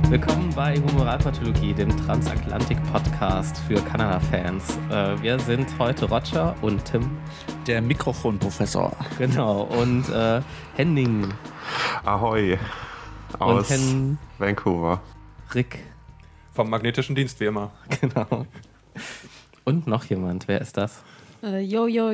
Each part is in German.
Willkommen bei Humoralpathologie, dem Transatlantik-Podcast für Kanada-Fans. Wir sind heute Roger und Tim. Der Mikrofonprofessor. Genau, und Henning. Ahoi. Aus Vancouver. Rick. Vom magnetischen Dienst, wie immer. Genau. Und noch jemand, wer ist das? Yo.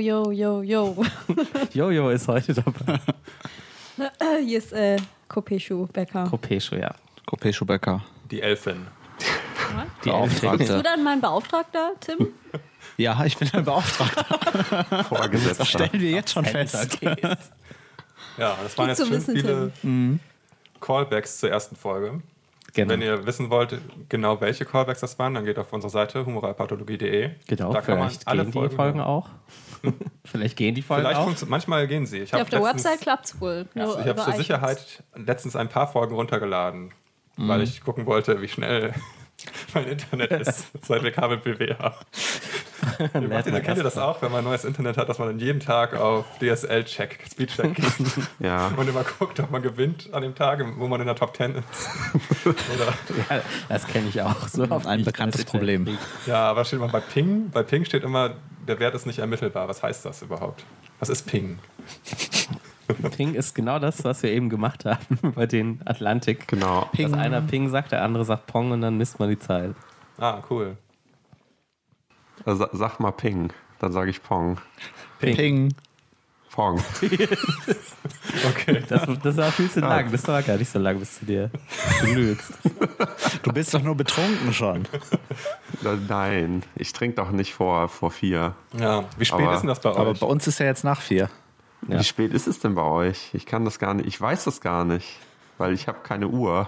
Jojo ist heute dabei. Hier ist Kopeschu Becker. Kopeschu, ja. Kopeschu Becker. Die Elfin. Die Beauftragte. Bist du dann mein Beauftragter, Tim? Ja, ich bin ein Beauftragter. Das Vorgesetzter. stellen wir jetzt schon fest. Ja, das waren Gut jetzt zu schön wissen, viele Callbacks zur ersten Folge. Genau. Wenn ihr wissen wollt, genau welche Callbacks das waren, dann geht auf unsere Seite humoralpathologie.de. Genau, Da kann man vielleicht alle gehen die Folgen auch. Vielleicht gehen die Folgen auch. Manchmal gehen sie. Ja, auf der Website klappt es wohl. Ich habe zur Sicherheit letztens ein paar Folgen runtergeladen, weil ich gucken wollte, wie schnell mein Internet ist, seit wir Kabel-BW haben. Kennt ihr das auch, wenn man ein neues Internet hat, dass man dann jeden Tag auf DSL-Check, Speed-Check geht Ja. und immer guckt, ob man gewinnt an dem Tag, wo man in der Top 10 ist. Oder, Ja, das kenne ich auch. So oft, Ein wie ich bekanntes das Problem. kriege. ja, aber steht mal bei Ping. Bei Ping steht immer, der Wert ist nicht ermittelbar. Was heißt das überhaupt? Was ist Ping? Ping ist genau das, was wir eben gemacht haben bei den Atlantik. Genau. Dass einer Ping sagt, der andere sagt Pong und dann misst man die Zeit. Ah, cool. Also, sag mal Ping, dann sage ich Pong. Ping. Pong. Okay. Das war viel zu lang. Das war gar nicht so lang bis zu dir. Du lügst. Du bist doch nur betrunken schon. Nein, ich trinke doch nicht vor 4. Ja, wie spät Aber- ist denn das bei Aber euch? bei uns ist ja jetzt nach 4. Ja. Wie spät ist es denn bei euch? Ich kann das gar nicht, ich weiß das gar nicht, weil ich habe keine Uhr.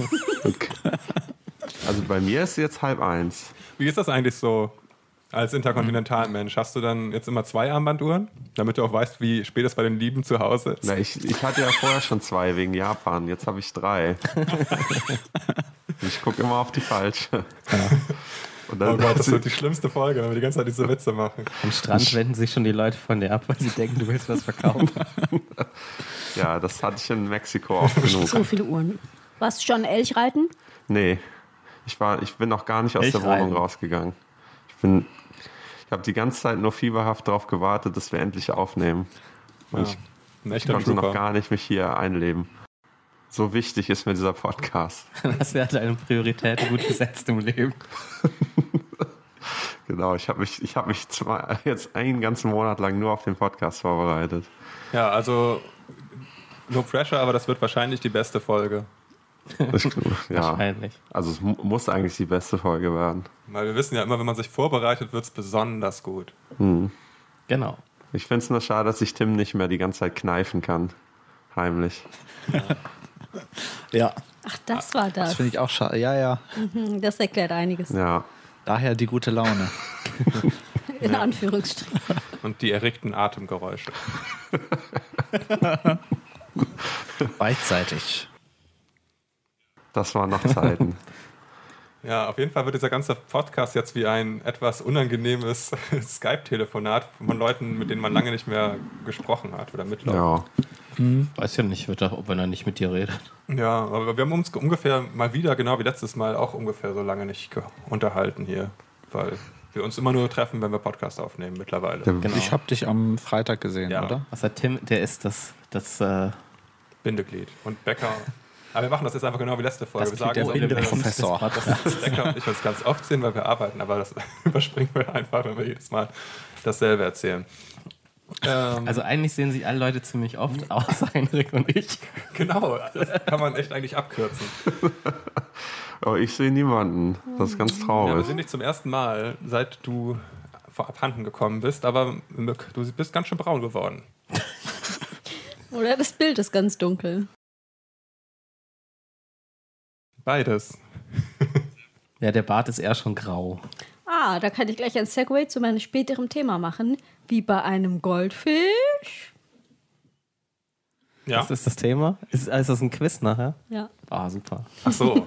Also bei mir ist es jetzt 12:30. Wie ist das eigentlich so als Interkontinentalmensch? Hast du dann jetzt immer 2 Armbanduhren, damit du auch weißt, wie spät es bei den Lieben zu Hause ist? Na, ich hatte ja vorher schon 2 wegen Japan, jetzt habe ich 3. Ich gucke immer auf die falsche. Und Oh dann, Gott, das wird die schlimmste Folge, wenn wir die ganze Zeit diese Witze machen. Am Strand wenden sich schon die Leute von dir ab, weil sie denken, du willst was verkaufen. ja, das hatte ich in Mexiko auch genug. So viele Uhren. Warst du schon Elch reiten? Nee, ich bin noch gar nicht aus der Elchreiten. Wohnung rausgegangen. Ich habe die ganze Zeit nur fieberhaft darauf gewartet, dass wir endlich aufnehmen. Und Ja, ein ich echter konnte noch Trooper. gar nicht mich hier einleben. So wichtig ist mir dieser Podcast. Das wäre deine Priorität gut gesetzt im Leben. Genau, ich habe mich jetzt einen ganzen Monat lang nur auf den Podcast vorbereitet. Ja, also no pressure, aber das wird wahrscheinlich die beste Folge. Ja, Wahrscheinlich. also es muss eigentlich die beste Folge werden. Weil wir wissen ja immer, wenn man sich vorbereitet, wird es besonders gut. Genau. Ich finde es nur schade, dass ich Tim nicht mehr die ganze Zeit kneifen kann. Heimlich. Ja, Ach, das war das das. finde ich auch schade. Ja. Das erklärt einiges. Ja, Daher die gute Laune. In Anführungsstrichen. Und die erregten Atemgeräusche. Beidseitig. das waren noch Zeiten. Ja, auf jeden Fall wird dieser ganze Podcast jetzt wie ein etwas unangenehmes Skype-Telefonat von Leuten, mit denen man lange nicht mehr gesprochen hat oder mitlaufen. Ja, Weiß ja nicht, ob er nicht mit dir redet. Ja, aber wir haben uns ungefähr mal wieder, genau wie letztes Mal, auch ungefähr so lange nicht unterhalten hier, weil wir uns immer nur treffen, wenn wir Podcast aufnehmen mittlerweile. Genau. Ich habe dich am Freitag gesehen, Ja. oder? Was hat Tim, der ist das Bindeglied. Und Becker. Aber wir machen das jetzt einfach genau wie letzte Folge. Das Wir klingt sagen, der so, Bindeprofessor. Becker und ich uns ganz oft sehen, weil wir arbeiten, aber das überspringen wir einfach, wenn wir jedes Mal dasselbe erzählen. Also eigentlich sehen sich alle Leute ziemlich oft, außer Heinrich und ich. Genau, das kann man echt eigentlich abkürzen. aber ich sehe niemanden. Das ist ganz Ja, wir traurig. sind nicht zum ersten Mal, seit du abhanden gekommen bist, aber du bist ganz schön braun geworden. Oder das Bild ist ganz dunkel. Beides. Ja, der Bart ist eher schon grau. Ah, da kann ich gleich ein Segway zu meinem späteren Thema machen. Wie bei einem Goldfisch. Ja. Was ist das Thema? Ist das ein Quiz nachher? Ja. Ah, super. Ach so.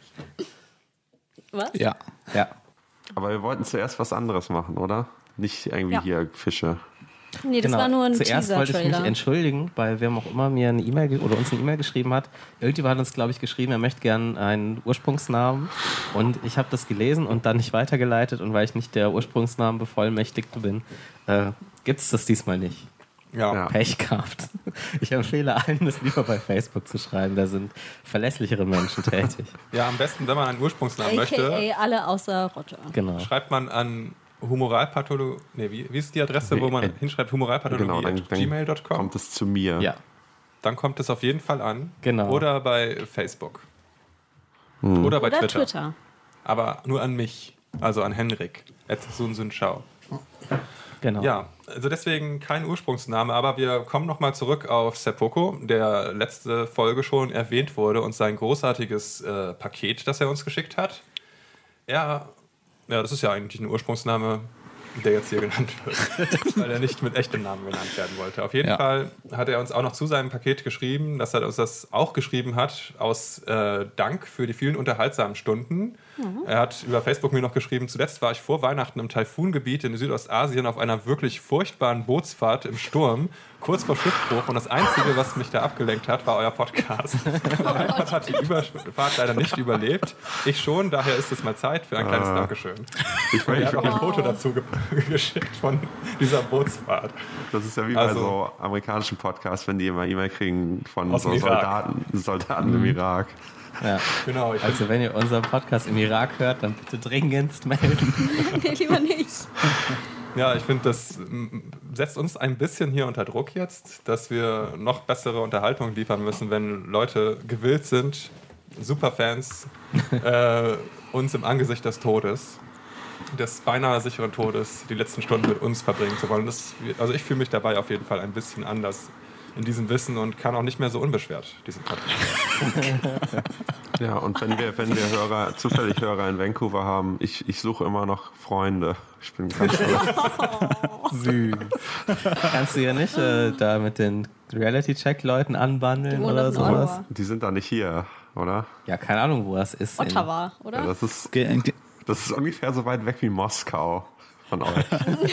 Was? Ja. Ja. Aber wir wollten zuerst was anderes machen, oder? Nicht irgendwie Ja. hier Fische. Nee, das war nur ein Zuerst wollte ich mich Teaser-Trailer. entschuldigen, bei wem auch immer mir eine E-Mail oder uns eine E-Mail geschrieben hat. Irgendjemand hat uns, glaube ich, geschrieben, er möchte gerne einen Ursprungsnamen. Und ich habe das gelesen und dann nicht weitergeleitet. Und weil ich nicht der Ursprungsnamenbevollmächtigte bin, gibt es das diesmal nicht. Ja. Pech gehabt. Ich empfehle allen, das lieber bei Facebook zu schreiben. Da sind verlässlichere Menschen tätig. Ja, am besten, wenn man einen Ursprungsnamen möchte, A.k.a. alle außer Roger. Genau. schreibt man an Humoralpathologie. Nee, wie ist die Adresse, wo man hinschreibt? Genau, dann Humoralpathologie@gmail.com. kommt es zu mir. Ja, Dann kommt es auf jeden Fall an. Genau. Oder bei Facebook. Oder bei Oder Twitter. Twitter. Aber nur an mich. Also an Henrik. @sunsunschau. genau. Ja, also deswegen kein Ursprungsname, aber wir kommen nochmal zurück auf Sepoko, der letzte Folge schon erwähnt wurde und sein großartiges Paket, das er uns geschickt hat. Ja, das ist ja eigentlich ein Ursprungsname, der jetzt hier genannt wird, weil er nicht mit echtem Namen genannt werden wollte. Auf jeden Fall hat er uns auch noch zu seinem Paket geschrieben, dass er uns das auch geschrieben hat, aus Dank für die vielen unterhaltsamen Stunden. Er hat über Facebook mir noch geschrieben, zuletzt war ich vor Weihnachten im Taifungebiet in Südostasien auf einer wirklich furchtbaren Bootsfahrt im Sturm, kurz vor Schiffbruch, und das Einzige, was mich da abgelenkt hat, war euer Podcast. Alfred hat die Überfahrt leider nicht überlebt. Ich schon, daher ist es mal Zeit für ein kleines Dankeschön. Er hat auch ein Foto dazu geschickt von dieser Bootsfahrt. Das ist ja wie bei so amerikanischen Podcasts, wenn die immer E-Mail kriegen von Aus so dem Irak. Soldaten im Irak. Ja. Genau, Also wenn ihr unseren Podcast im Irak hört, dann bitte dringendst melden. Nee, lieber nicht. ja, ich finde, das setzt uns ein bisschen hier unter Druck jetzt, dass wir noch bessere Unterhaltung liefern müssen, wenn Leute gewillt sind, Superfans, uns im Angesicht des Todes, des beinahe sicheren Todes, die letzten Stunden mit uns verbringen zu wollen. Also ich fühle mich dabei auf jeden Fall ein bisschen anders in diesem Wissen und kann auch nicht mehr so unbeschwert diesen Podcast. Ja, und wenn wir zufällig Hörer in Vancouver haben, ich suche immer noch Freunde. Ich bin ganz Süß. Kannst du ja nicht da mit den Reality-Check-Leuten anbandeln oder in sowas? Ottawa. Die sind da nicht hier, oder? Ja, keine Ahnung, wo das ist. Ottawa, oder? Ja, das ist ungefähr so weit weg wie Moskau von euch.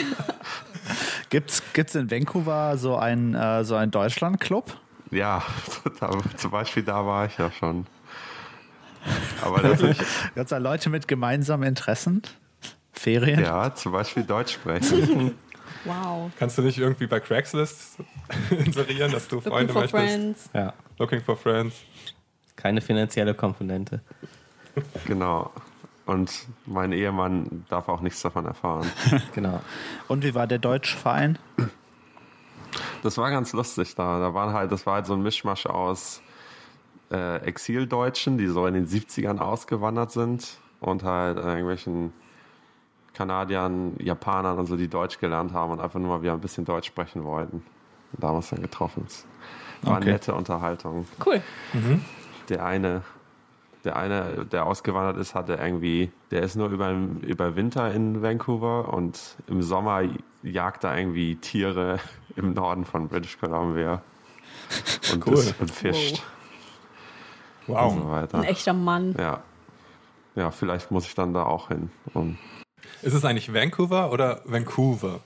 Gibt's in Vancouver so einen Deutschland-Club? Ja, zum Beispiel da war ich ja schon. Aber das ist, Gibt's da Leute mit gemeinsamen Interessen? Ferien? ja, zum Beispiel Deutsch sprechen. Wow. Kannst du nicht irgendwie bei Craigslist inserieren, dass du Looking Freunde for möchtest? friends. Ja, Looking for friends. keine finanzielle Komponente. Genau. Und mein Ehemann darf auch nichts davon erfahren. Genau. Und wie war der Deutschverein? Das war ganz lustig da. Das war halt so ein Mischmasch aus Exildeutschen, die so in den 70ern ausgewandert sind, und halt irgendwelchen Kanadiern, Japanern und so, die Deutsch gelernt haben und einfach nur mal wieder ein bisschen Deutsch sprechen wollten. Und da haben wir uns dann getroffen. Es war eine nette Unterhaltung. Cool. Der eine, der ausgewandert ist, der ist nur über Winter in Vancouver, und im Sommer jagt er irgendwie Tiere im Norden von British Columbia und, und fischt. Wow. Und so weiter. Ein echter Mann. Ja, vielleicht muss ich dann da auch hin. Ist es eigentlich Vancouver oder Vancouver?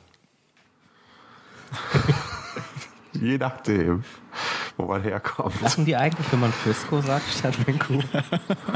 Je nachdem, wo man herkommt. Lachen die eigentlich, wenn man Frisco sagt statt Vancouver?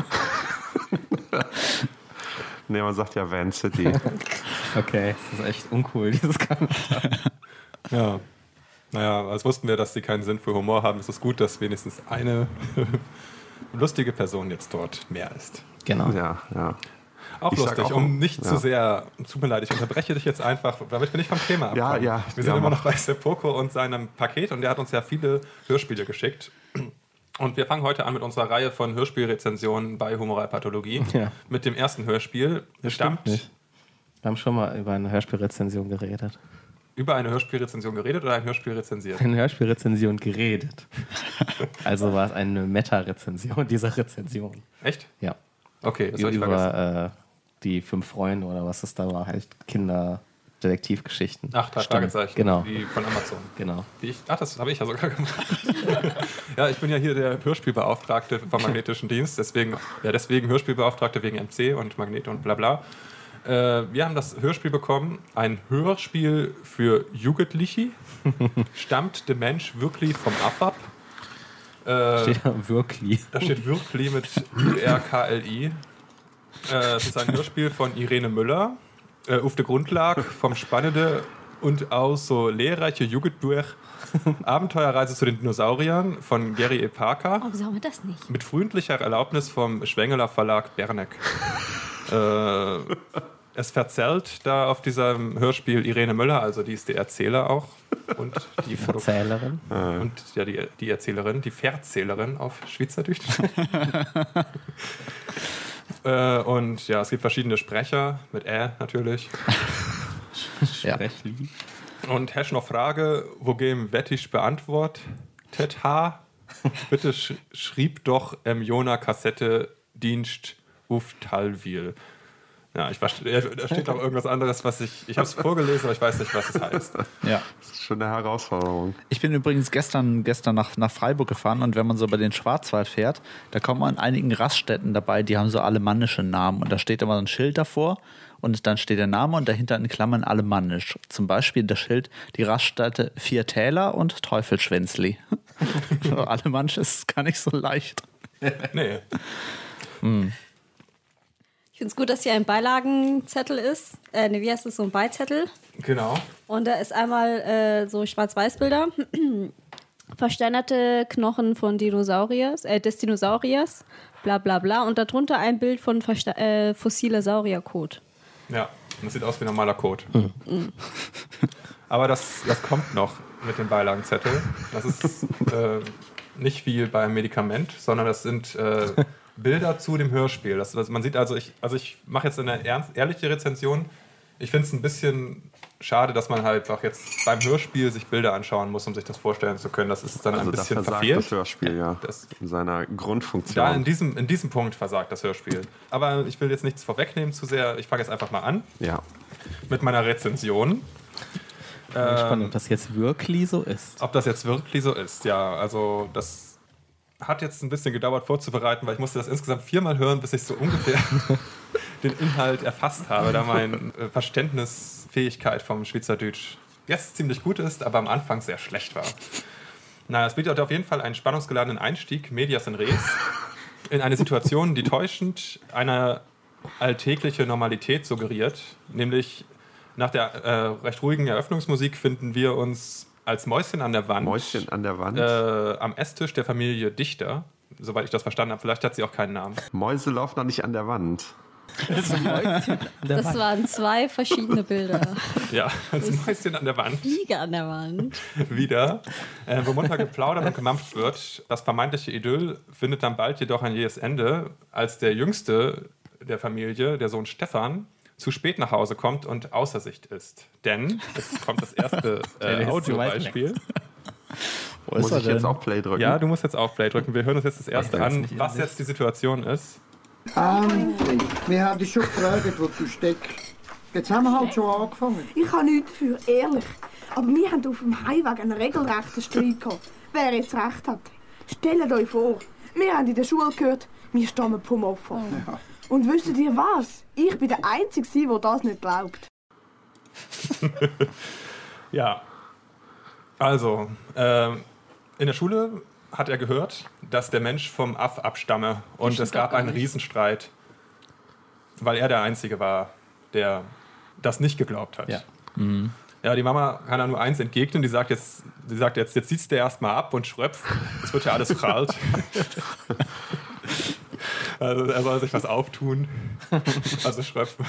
Nee, man sagt ja Van City. Okay, das ist echt uncool, dieses Kanal. Ja. Naja, als wussten wir, dass sie keinen Sinn für Humor haben, ist es gut, dass wenigstens eine lustige Person jetzt dort mehr ist. Genau. Ja. Auch Ich sag lustig, auch, um nicht ja. zu sehr, tut mir leid, ich unterbreche dich jetzt einfach, damit wir nicht vom Thema abkommen. Ja, wir sind immer noch bei Sepoko und seinem Paket, und der hat uns ja viele Hörspiele geschickt. Und wir fangen heute an mit unserer Reihe von Hörspielrezensionen bei Humoralpathologie. Ja. Mit dem ersten Hörspiel. Stimmt nicht. Wir haben schon mal über eine Hörspielrezension geredet. Über eine Hörspielrezension geredet oder ein Hörspiel rezensiert? Eine Hörspielrezension geredet. Also war es eine Meta-Rezension dieser Rezension. Echt? Ja. Okay, das habe ich vergessen. Über die 5 Freunde oder was es da war, halt Kinderdetektivgeschichten. Ach, drei Fragezeichen. Genau. Die von Amazon. Genau. Das habe ich ja sogar gemacht. Ja, ich bin ja hier der Hörspielbeauftragte vom Magnetischen Dienst, deswegen Hörspielbeauftragte wegen MC und Magnet und bla bla. Wir haben das Hörspiel bekommen. Ein Hörspiel für Jugendliche. Stammt der Mensch wirklich vom Aff ab? Steht da wirklich. Da steht wirklich mit URKLI. Es ist ein Hörspiel von Irene Müller. Auf der Grundlage vom spannende und auch so lehrreiche Jugendbuch Abenteuerreise zu den Dinosauriern von Gary E. Parker. Warum sagen wir das nicht? Mit freundlicher Erlaubnis vom Schwengeler Verlag Berneck. Es verzählt da auf diesem Hörspiel Irene Müller, also die ist die Erzähler auch. Und die Verzählerin. Und ja, die Erzählerin, die Verzählerin auf Schweizerdeutsch. Und ja, es gibt verschiedene Sprecher, mit natürlich. Sprechli. Und hast noch Frage, wogegen wettig beantwortet ha? Bitte schrieb doch Jona Kassette Dienst auf Talwil. Ja, da steht auch irgendwas anderes, was ich habe es vorgelesen, aber ich weiß nicht, was es heißt. Ja. Das ist schon eine Herausforderung. Ich bin übrigens gestern nach Freiburg gefahren und wenn man so über den Schwarzwald fährt, da kommt man an einigen Raststätten dabei, die haben so alemannische Namen und da steht immer so ein Schild davor und dann steht der Name und dahinter in Klammern alemannisch. Zum Beispiel das Schild, die Raststätte Viertäler und Teufelschwänzli. Alemannisch ist gar nicht so leicht. Nee. Ich finde es gut, dass hier ein Beilagenzettel ist. Wie heißt das? So ein Beizettel. Genau. Und da ist einmal so Schwarz-Weiß-Bilder. Versteinerte Knochen von des Dinosauriers. Bla bla bla. Und darunter ein Bild von fossiler Saurierkot. Ja, das sieht aus wie normaler Code. Aber das kommt noch mit dem Beilagenzettel. Das ist nicht wie beim Medikament, sondern das sind Bilder zu dem Hörspiel. Man sieht ich mache jetzt eine ehrliche Rezension. Ich finde es ein bisschen schade, dass man halt auch jetzt beim Hörspiel sich Bilder anschauen muss, um sich das vorstellen zu können. Das ist dann ein bisschen verfehlt. Das Hörspiel, ja. In seiner Grundfunktion. Da in diesem Punkt versagt das Hörspiel. Aber ich will jetzt nichts vorwegnehmen zu sehr. Ich fange jetzt einfach mal an. Ja. Mit meiner Rezension. Ich bin gespannt, ob das jetzt wirklich so ist. Ob das jetzt wirklich so ist, ja. Also das hat jetzt ein bisschen gedauert vorzubereiten, weil ich musste das insgesamt 4-mal hören, bis ich so ungefähr den Inhalt erfasst habe, da meine Verständnisfähigkeit vom Schweizerdeutsch jetzt ziemlich gut ist, aber am Anfang sehr schlecht war. Es bietet auf jeden Fall einen spannungsgeladenen Einstieg, medias in res, in eine Situation, die täuschend eine alltägliche Normalität suggeriert, nämlich nach der recht ruhigen Eröffnungsmusik finden wir uns als Mäuschen an der Wand. Mäuschen an der Wand. Am Esstisch der Familie Dichter, soweit ich das verstanden habe. Vielleicht hat sie auch keinen Namen. Mäuse laufen noch nicht an der Wand. Das waren 2 verschiedene Bilder. Ja, als Mäuschen an der Wand. Fliege an der Wand. Wieder. Wo munter geplaudert und gemampft wird. Das vermeintliche Idyll findet dann bald jedoch ein jähes Ende, als der Jüngste der Familie, der Sohn Stefan, zu spät nach Hause kommt und außer Sicht ist. Denn, jetzt kommt das erste Audiobeispiel. Muss ich jetzt auch Play drücken? Ja, du musst jetzt auch Play drücken. Wir hören uns jetzt das erste an, was jetzt die Situation ist. Wir haben dich schon gefragt, wo du steckst. Jetzt haben wir halt schon angefangen. Ich habe nichts dafür, ehrlich. Aber wir haben auf dem Heimweg einen regelrechten Streit gehabt. Wer jetzt recht hat. Stellt euch vor, wir haben in der Schule gehört, wir stammen vom Opfer. Ja. Und wisst ihr was? Ich bin der Einzige, der das nicht glaubt. Ja. Also, in der Schule hat er gehört, dass der Mensch vom Aff abstamme. Und es gab einen Riesenstreit, weil er der Einzige war, der das nicht geglaubt hat. Ja. Mhm. Ja, die Mama kann da nur eins entgegnen. Die sagt jetzt sitzt der erstmal ab und schröpft. Es wird ja alles prallt. Also er soll sich was auftun. Also schröpfen.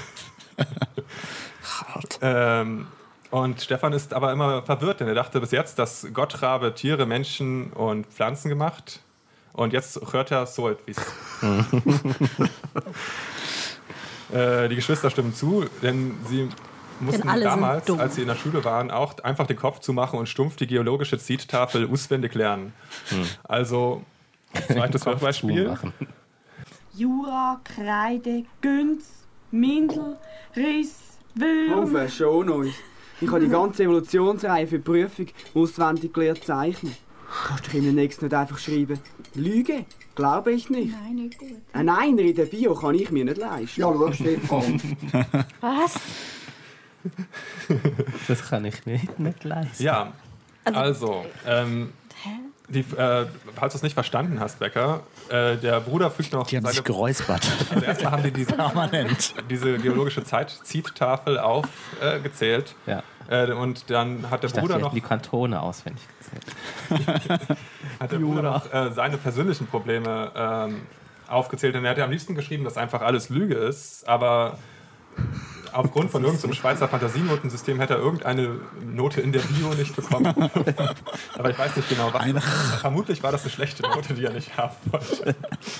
Und Stefan ist aber immer verwirrt, denn er dachte bis jetzt, dass Gott habe Tiere, Menschen und Pflanzen gemacht. Und jetzt hört er so etwas. Die Geschwister stimmen zu, denn sie mussten damals, als sie in der Schule waren, auch einfach den Kopf zumachen und stumpf die geologische Zeittafel auswendig lernen. Also, zweites Beispiel. Jura, Kreide, Günz, Mindel, Riss, Würm. Oh, schon uns. Ich habe die ganze Evolutionsreihe für die Prüfung auswendig gelernt zeichnen. Kannst du im nächsten nicht einfach schreiben? Lüge? Glaube ich nicht. Nein, nicht gut. Ein Einer in der Bio kann ich mir nicht leisten. Ja, schau, Stefan. Was? Das kann ich nicht leisten. Ja, also, falls du es nicht verstanden hast, Becker, der Bruder fügt noch... Die haben sich geräuspert. Also erstmal haben die Permanent. diese geologische Zeittafel aufgezählt. Ja. Und dann hat der Ich dachte, Bruder die noch... hätten die Kantone auswendig gezählt. Hat der Bruder noch seine persönlichen Probleme aufgezählt. Und er hat ja am liebsten geschrieben, dass einfach alles Lüge ist. Aber aufgrund von irgendeinem Schweizer Fantasienotensystem hätte er irgendeine Note in der Bio nicht bekommen. Aber ich weiß nicht genau, was. Vermutlich war das eine schlechte Note, die er nicht haben wollte.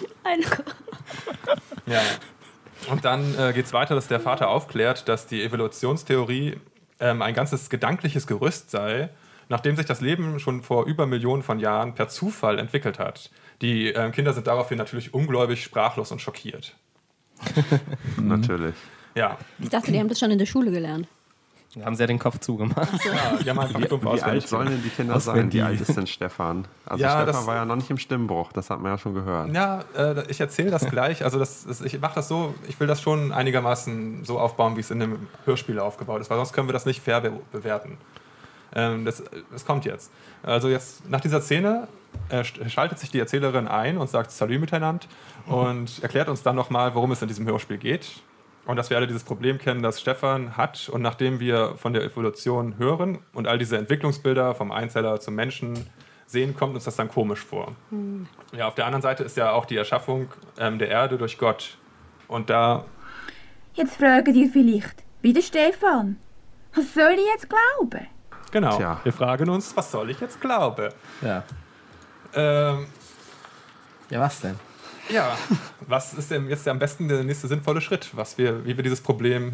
Ja. Und dann geht es weiter, dass der Vater aufklärt, dass die Evolutionstheorie ein ganzes gedankliches Gerüst sei, nachdem sich das Leben schon vor über Millionen von Jahren per Zufall entwickelt hat. Die Kinder sind daraufhin natürlich ungläubig, sprachlos und schockiert. Natürlich. Ja. Ich dachte, die haben das schon in der Schule gelernt. Da haben sie ja den Kopf zugemacht. Ja, die haben einfach dumpf Wie alt auswendig sollen denn die Kinder sein? Wie alt ist denn Stefan? Also Ja, Stefan das- war ja noch nicht im Stimmbruch, das hat man ja schon gehört. Ja, ich erzähle das gleich. Also ich mache das so, ich will das schon einigermaßen so aufbauen, wie es in einem Hörspiel aufgebaut ist, weil sonst können wir das nicht fair bewerten. Das kommt jetzt. Also jetzt nach dieser Szene schaltet sich die Erzählerin ein und sagt Salü miteinander und erklärt uns dann nochmal, worum es in diesem Hörspiel geht. Und dass wir alle dieses Problem kennen, das Stefan hat. Und nachdem wir von der Evolution hören und all diese Entwicklungsbilder vom Einzeller zum Menschen sehen, kommt uns das dann komisch vor. Ja, auf der anderen Seite ist ja auch die Erschaffung der Erde durch Gott. Und da, Jetzt fragen die vielleicht, wie der Stefan, was soll ich jetzt glauben? genau, Tja. wir fragen uns, was soll ich jetzt glauben? Ja. Ja, Was denn? was ist denn jetzt am besten der nächste sinnvolle Schritt, wie wir diesem Problem,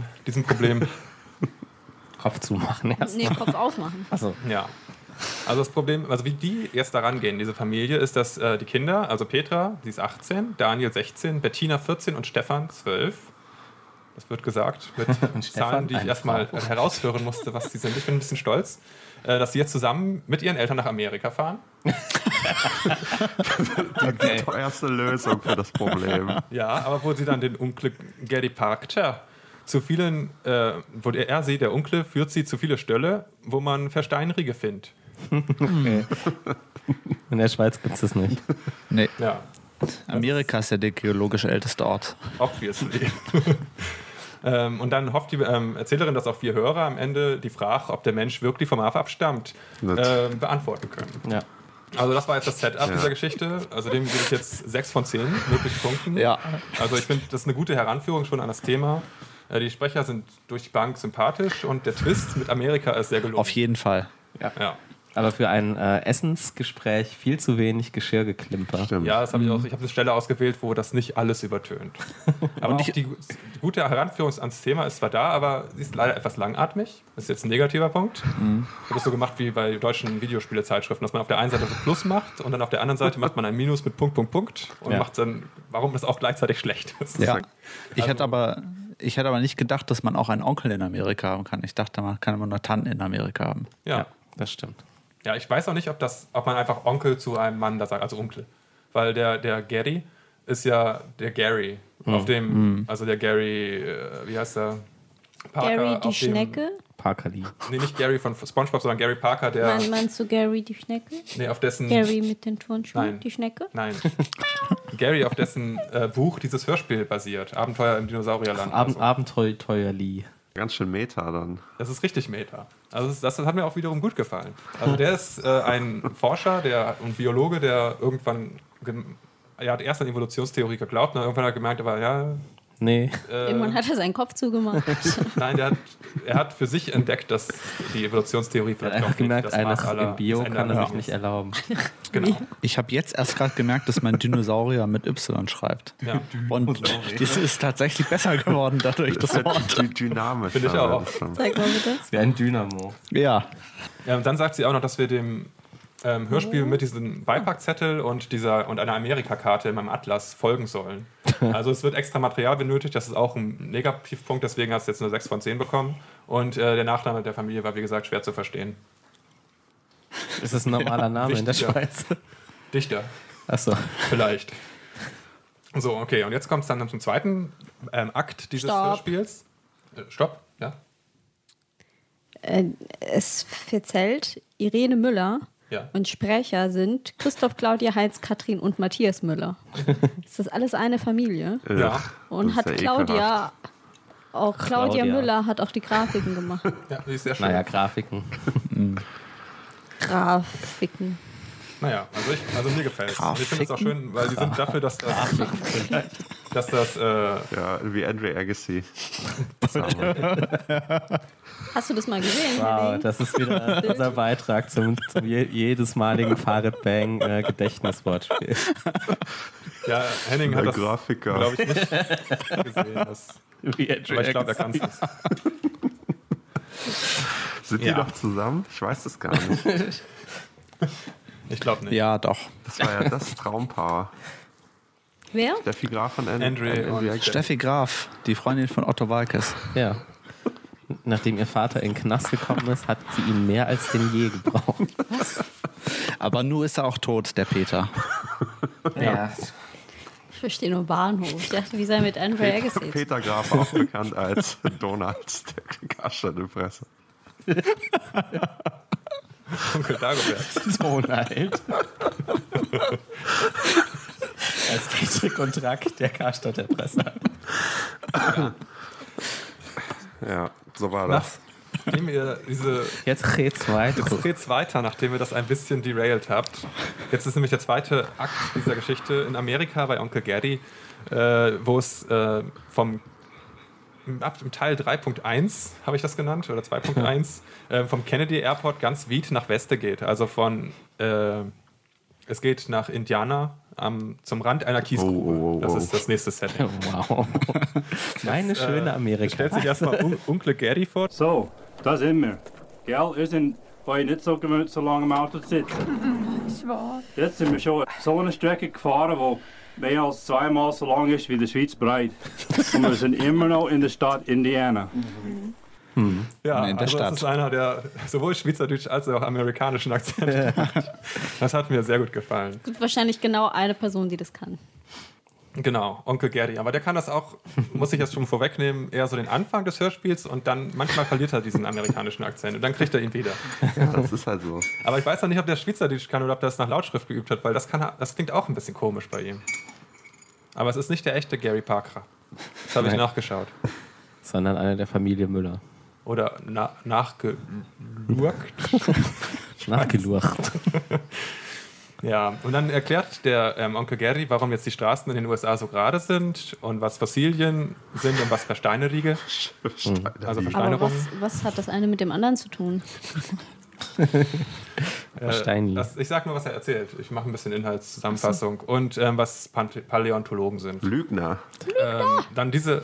Kopf zumachen erst. Nee, Kopf aufmachen. Achso. ja. Also das Problem, also wie die jetzt daran gehen, diese Familie, ist, dass die Kinder, also Petra, die ist 18, Daniel 16, Bettina 14 und Stefan 12. Das wird gesagt mit Zahlen, die ich eine erstmal Frau. heraushören musste, was die sind. Ich bin ein bisschen stolz, dass sie jetzt zusammen mit ihren Eltern nach Amerika fahren. Die teuerste Lösung für das Problem. Ja, aber wo sie dann den Onkel Gary Parker zu vielen, wo sie, der Onkel, führt sie zu viele Stölle, wo man Versteinrige findet. Okay. In der Schweiz gibt es das nicht. Nee, Ja, Amerika ist ja der geologisch älteste Ort. obviously. Und dann hofft die Erzählerin, dass auch 4 Hörer am Ende die Frage, ob der Mensch wirklich vom Affe abstammt, beantworten können. Ja. Also das war jetzt das Setup dieser Geschichte. Also dem gebe ich jetzt 6 von 10 möglichen Punkten. Ja. Also ich finde, das ist eine gute Heranführung schon an das Thema. Die Sprecher sind durch die Bank sympathisch und der Twist mit Amerika ist sehr gelungen. Auf jeden Fall. Ja. Aber für ein Essensgespräch viel zu wenig Geschirrgeklimper. Stimmt. Ja, das habe ich auch. Ich habe eine Stelle ausgewählt, wo das nicht alles übertönt. Aber auch die gute Heranführung ans Thema ist zwar da, aber sie ist leider etwas langatmig. Das ist jetzt ein negativer Punkt. Ich habe das so gemacht wie bei deutschen Videospielezeitschriften, dass man auf der einen Seite so Plus macht und dann auf der anderen Seite macht man ein Minus mit Punkt und Ja. macht dann, warum das auch gleichzeitig schlecht ist. Ja. Ich hätte aber nicht gedacht, dass man auch einen Onkel in Amerika haben kann. Ich dachte, man kann immer nur Tanten in Amerika haben. Ja. Das stimmt. Ja, ich weiß auch nicht, ob man einfach Onkel zu einem Mann da sagt, also Onkel. Weil der Gary ist ja der Gary, auf dem, also der Gary, wie heißt der? Parker, Gary die auf dem- Schnecke? Parkerli. Nee, nicht Gary von SpongeBob, sondern Gary Parker, der. Meinst du Gary die Schnecke? Nee, auf dessen. Gary mit den Turnschuhen? Nein. Die Schnecke? Nein. Gary, auf dessen Buch dieses Hörspiel basiert. Abenteuer im Dinosaurierland. oder so. Abenteuerli. Ganz schön Meta dann. Das ist richtig Meta. Also das hat mir auch wiederum gut gefallen. Also der ist ein Forscher und Biologe, der irgendwann, er hat erst an Evolutionstheorie geglaubt, und irgendwann hat er gemerkt, aber ja, Nee. Irgendwann hat er seinen Kopf zugemacht. nein, er hat für sich entdeckt, dass die Evolutionstheorie Er vielleicht hat doch einfach gemerkt, nicht das Maß einer aller im Bio des kann er Änderns sich nicht ist. erlauben. Genau. Ich habe jetzt erst gerade gemerkt, dass man Dinosaurier mit Y schreibt. Ja. Und das ist tatsächlich besser geworden dadurch, das Wort. Dynamisch. Finde ich auch. Zeig mal bitte. Wie ein Dynamo. Ja. Ja, und dann sagt sie auch noch, dass wir dem Hörspiel mit diesem Beipackzettel und einer Amerika-Karte in meinem Atlas folgen sollen. Also es wird extra Material benötigt, das ist auch ein Negativpunkt, deswegen hast du jetzt nur 6 von 10 bekommen. Und der Nachname der Familie war, wie gesagt, schwer zu verstehen. Ist das ein normaler Name in der wichtiger. Schweiz? Dichter, Achso. vielleicht. So, okay, und jetzt kommt es dann zum zweiten Akt dieses Hörspiels. Stopp, ja. Es erzählt Irene Müller und Sprecher sind Christoph, Claudia, Heinz, Katrin und Matthias Müller. Ist das alles eine Familie? Ja. Und hat Claudia... Auch Claudia Müller hat auch die Grafiken gemacht. Ja, die ist sehr schön. Naja, Grafiken. Grafiken. Naja, also mir gefällt es. Ich finde es auch schön, weil die sind dafür, dass das wie Andre Agassi. Hast du das mal gesehen? Wow, Henning? das ist wieder unser Beitrag zum jedesmaligen Farid Bang Gedächtniswortspiel. Ja, Henning hat das, Grafiker. glaube ich, nicht gesehen. Aber ich glaube, er kann es. Sind die noch zusammen? Ich weiß das gar nicht. Ich glaube nicht. Ja, doch. Das war ja das Traumpaar. Wer? Steffi Graf und Andre und Steffi Graf, die Freundin von Otto Walkes. Ja. Nachdem ihr Vater in den Knast gekommen ist, hat sie ihn mehr als denn je gebraucht. Aber nur ist er auch tot, der Peter. Ja. Ich verstehe nur Bahnhof. Ich dachte, wie sei mit Andre Agassi? Peter Graf, auch bekannt als Donald, der Karstadt-Impresse. Onkel Dagobert. Donald. Als Technikkontrakt der Karstadt der Presse. Ja, so war das. Nachdem ihr Jetzt geht's weiter. Jetzt geht's weiter, nachdem ihr das ein bisschen derailed habt. Jetzt ist nämlich der zweite Akt dieser Geschichte in Amerika bei Onkel Gary, wo es ab im Teil 3.1, habe ich das genannt, oder 2.1, vom Kennedy Airport ganz weit nach Westen geht. Also es geht nach Indiana zum Rand einer Kiesgrube. Das ist das nächste Setting. Wow. Meine schöne Amerika. Stellt sich erstmal Onkel Gary vor. So, da sind wir. Gell, ihr seid euch nicht so gewöhnt, so lange im Auto zu sitzen. Schwarz. Jetzt sind wir schon so eine Strecke gefahren, die mehr als zweimal so lang ist wie die Schweiz breit. Und wir sind immer noch in der Stadt Indiana. Ja, in der also Stadt. das ist einer, der sowohl Schweizerdeutsch als auch amerikanischen Akzent hat. Das hat mir sehr gut gefallen. Gibt wahrscheinlich genau eine Person, die das kann. Genau, Onkel Gary. Aber der kann das auch, muss ich jetzt schon vorwegnehmen, eher so den Anfang des Hörspiels und dann manchmal verliert er diesen amerikanischen Akzent und dann kriegt er ihn wieder. Das ist halt so. Aber ich weiß noch nicht, ob der Schweizerdeutsch kann oder ob der das nach Lautschrift geübt hat, weil das klingt auch ein bisschen komisch bei ihm. Aber es ist nicht der echte Gary Parker. Das habe ich nachgeschaut. Sondern einer der Familie Müller. Oder nachgelurkt. Nachgelurcht. Ja, und dann erklärt der Onkel Gary, warum jetzt die Straßen in den USA so gerade sind und was Fossilien sind und was Versteinerige. Also Aber Versteinerung. was hat das eine mit dem anderen zu tun? Ich sag nur, was er erzählt. Ich mache ein bisschen Inhaltszusammenfassung. Und was Paläontologen sind. Lügner. Dann diese...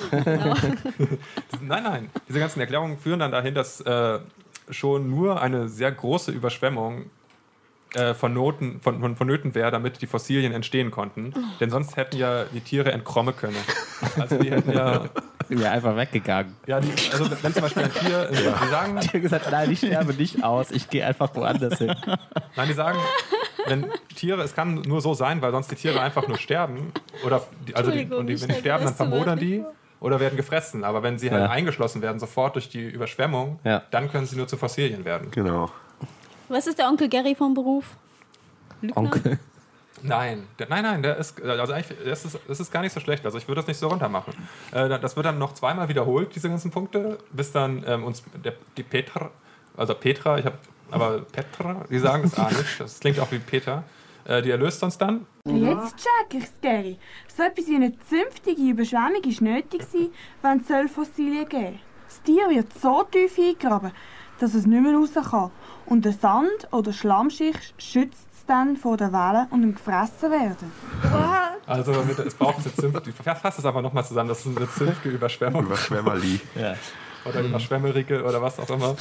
Nein. Diese ganzen Erklärungen führen dann dahin, dass schon nur eine sehr große Überschwemmung vonnöten wäre, damit die Fossilien entstehen konnten. Denn sonst hätten ja die Tiere entkommen können. Also die hätten ja... einfach weggegangen. Ja, also wenn zum Beispiel ein Tier... Die sagen... Die haben gesagt, nein, ich sterbe nicht aus, ich gehe einfach woanders hin. Nein, die sagen, wenn Tiere, es kann nur so sein, weil sonst die Tiere einfach nur sterben. Oder wenn die sterben, dann vermodern die oder werden gefressen. Aber wenn sie halt eingeschlossen werden, sofort durch die Überschwemmung, dann können sie nur zu Fossilien werden. Genau. Was ist der Onkel Gary vom Beruf? Lügner? Onkel. Nein, der ist, also eigentlich, das ist gar nicht so schlecht. Also ich würde das nicht so runter machen. Das wird dann noch zweimal wiederholt, diese ganzen Punkte, bis dann uns die Petra, aber Petra, die sagen das auch nicht, das klingt auch wie Peter, die erlöst uns dann. Jetzt check ich's, Gary. So etwas wie eine zünftige Überschwemmung ist nötig gewesen, wenn es Fossilien geben. Das Tier wird so tief eingegraben, dass es nicht mehr raus kann. Und der Sand- oder Schlammschicht schützt es dann vor den Wellen und dem Gefressen werden. Also es braucht eine zünftige, ich fasse es aber nochmal zusammen, das ist eine zünftige Überschwemmung. Überschwemmerli. Ja. Oder Überschwemmerige oder was auch immer.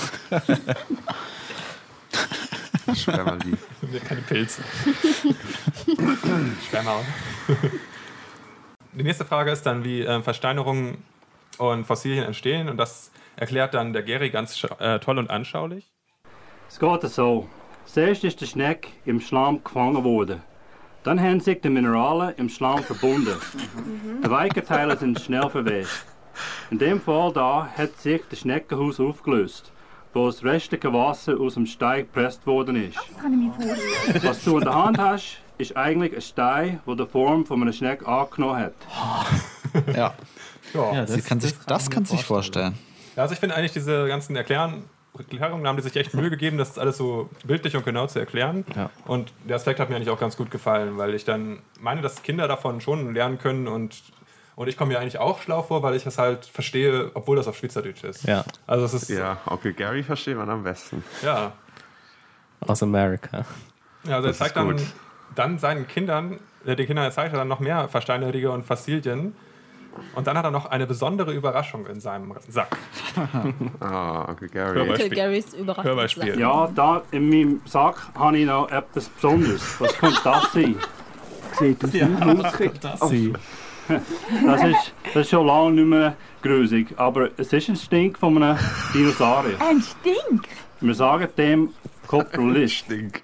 Schwemmerli. Keine Pilze. Schwämmer. Die nächste Frage ist dann, wie Versteinerungen und Fossilien entstehen. Und das erklärt dann der Gary ganz toll und anschaulich. Es geht so. Zuerst ist der Schneck im Schlamm gefangen worden. Dann haben sich die Mineralien im Schlamm verbunden. Die weichen Teile sind schnell verwest. In dem Fall da hat sich das Schneckenhaus aufgelöst, wo das restliche Wasser aus dem Stein gepresst worden ist. Das kann ich mir vorstellen. Was du in der Hand hast, ist eigentlich ein Stein, der die Form von einer Schnecke angenommen hat. Ja. Ja, das kann sich vorstellen. Ja, also ich finde eigentlich diese ganzen Erklärungen, haben die sich echt Mühe gegeben, das alles so bildlich und genau zu erklären. Ja. Und der Aspekt hat mir eigentlich auch ganz gut gefallen, weil ich dann meine, dass Kinder davon schon lernen können und ich komme mir eigentlich auch schlau vor, weil ich das halt verstehe, obwohl das auf Schweizerdeutsch ist. Ja. Also es ist Ja, Onkel Gary versteht man am besten. ja. Aus Amerika. Ja, also er Das zeigt ist gut. dann seinen Kindern, den Kindern zeigt er dann noch mehr Versteinerige und Fossilien. Und dann hat er noch eine besondere Überraschung in seinem Sack. Onkel Gary. Onkel Garys Überraschungssache. Ja, da in meinem Sack habe ich noch etwas Besonderes. Was könnte das sein? Sieht aus wie ein Hauskind. Das ist schon lange nicht mehr grusig, aber es ist ein Stink von einem Dinosaurier. Ein Stink? Wir sagen dem Coprolist. Stink.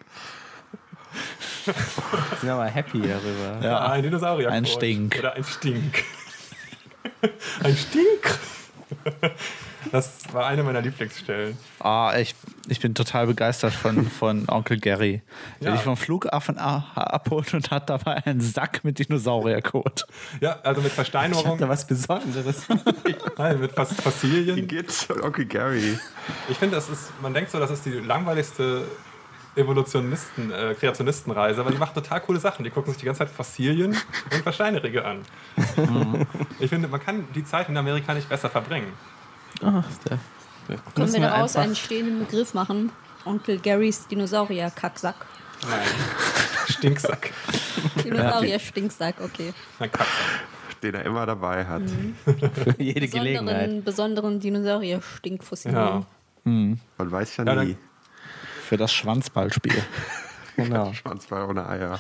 Sind aber happy darüber. Ja. Ein Dinosaurier. Ein Stink. Oder ein Stink. Ein Stink. Das war eine meiner Lieblingsstellen. Ich bin total begeistert von Onkel Gary, der Ja. dich vom Flughafen abholt und hat dabei einen Sack mit Dinosaurierkot. Ja, also mit Versteinerung. Da was Besonderes. Nein, mit Wie Fossilien. geht's Onkel Gary? Ich finde, man denkt so, das ist die langweiligste Kreationistenreise, aber die macht total coole Sachen. Die gucken sich die ganze Zeit Fossilien und Versteinerige an. Ich finde, man kann die Zeit in Amerika nicht besser verbringen. Können wir daraus einen stehenden Begriff machen? Onkel Garys Dinosaurier-Kacksack. Nein. Stinksack. Dinosaurier-Stinksack, okay. Ein Kacksack. Den er immer dabei hat. Für jede Gelegenheit. Besonderen Dinosaurier-Stinkfossilien. Ja. Man weiß ja nie. Für das Schwanzballspiel. Genau. Schwanzball ohne Eier.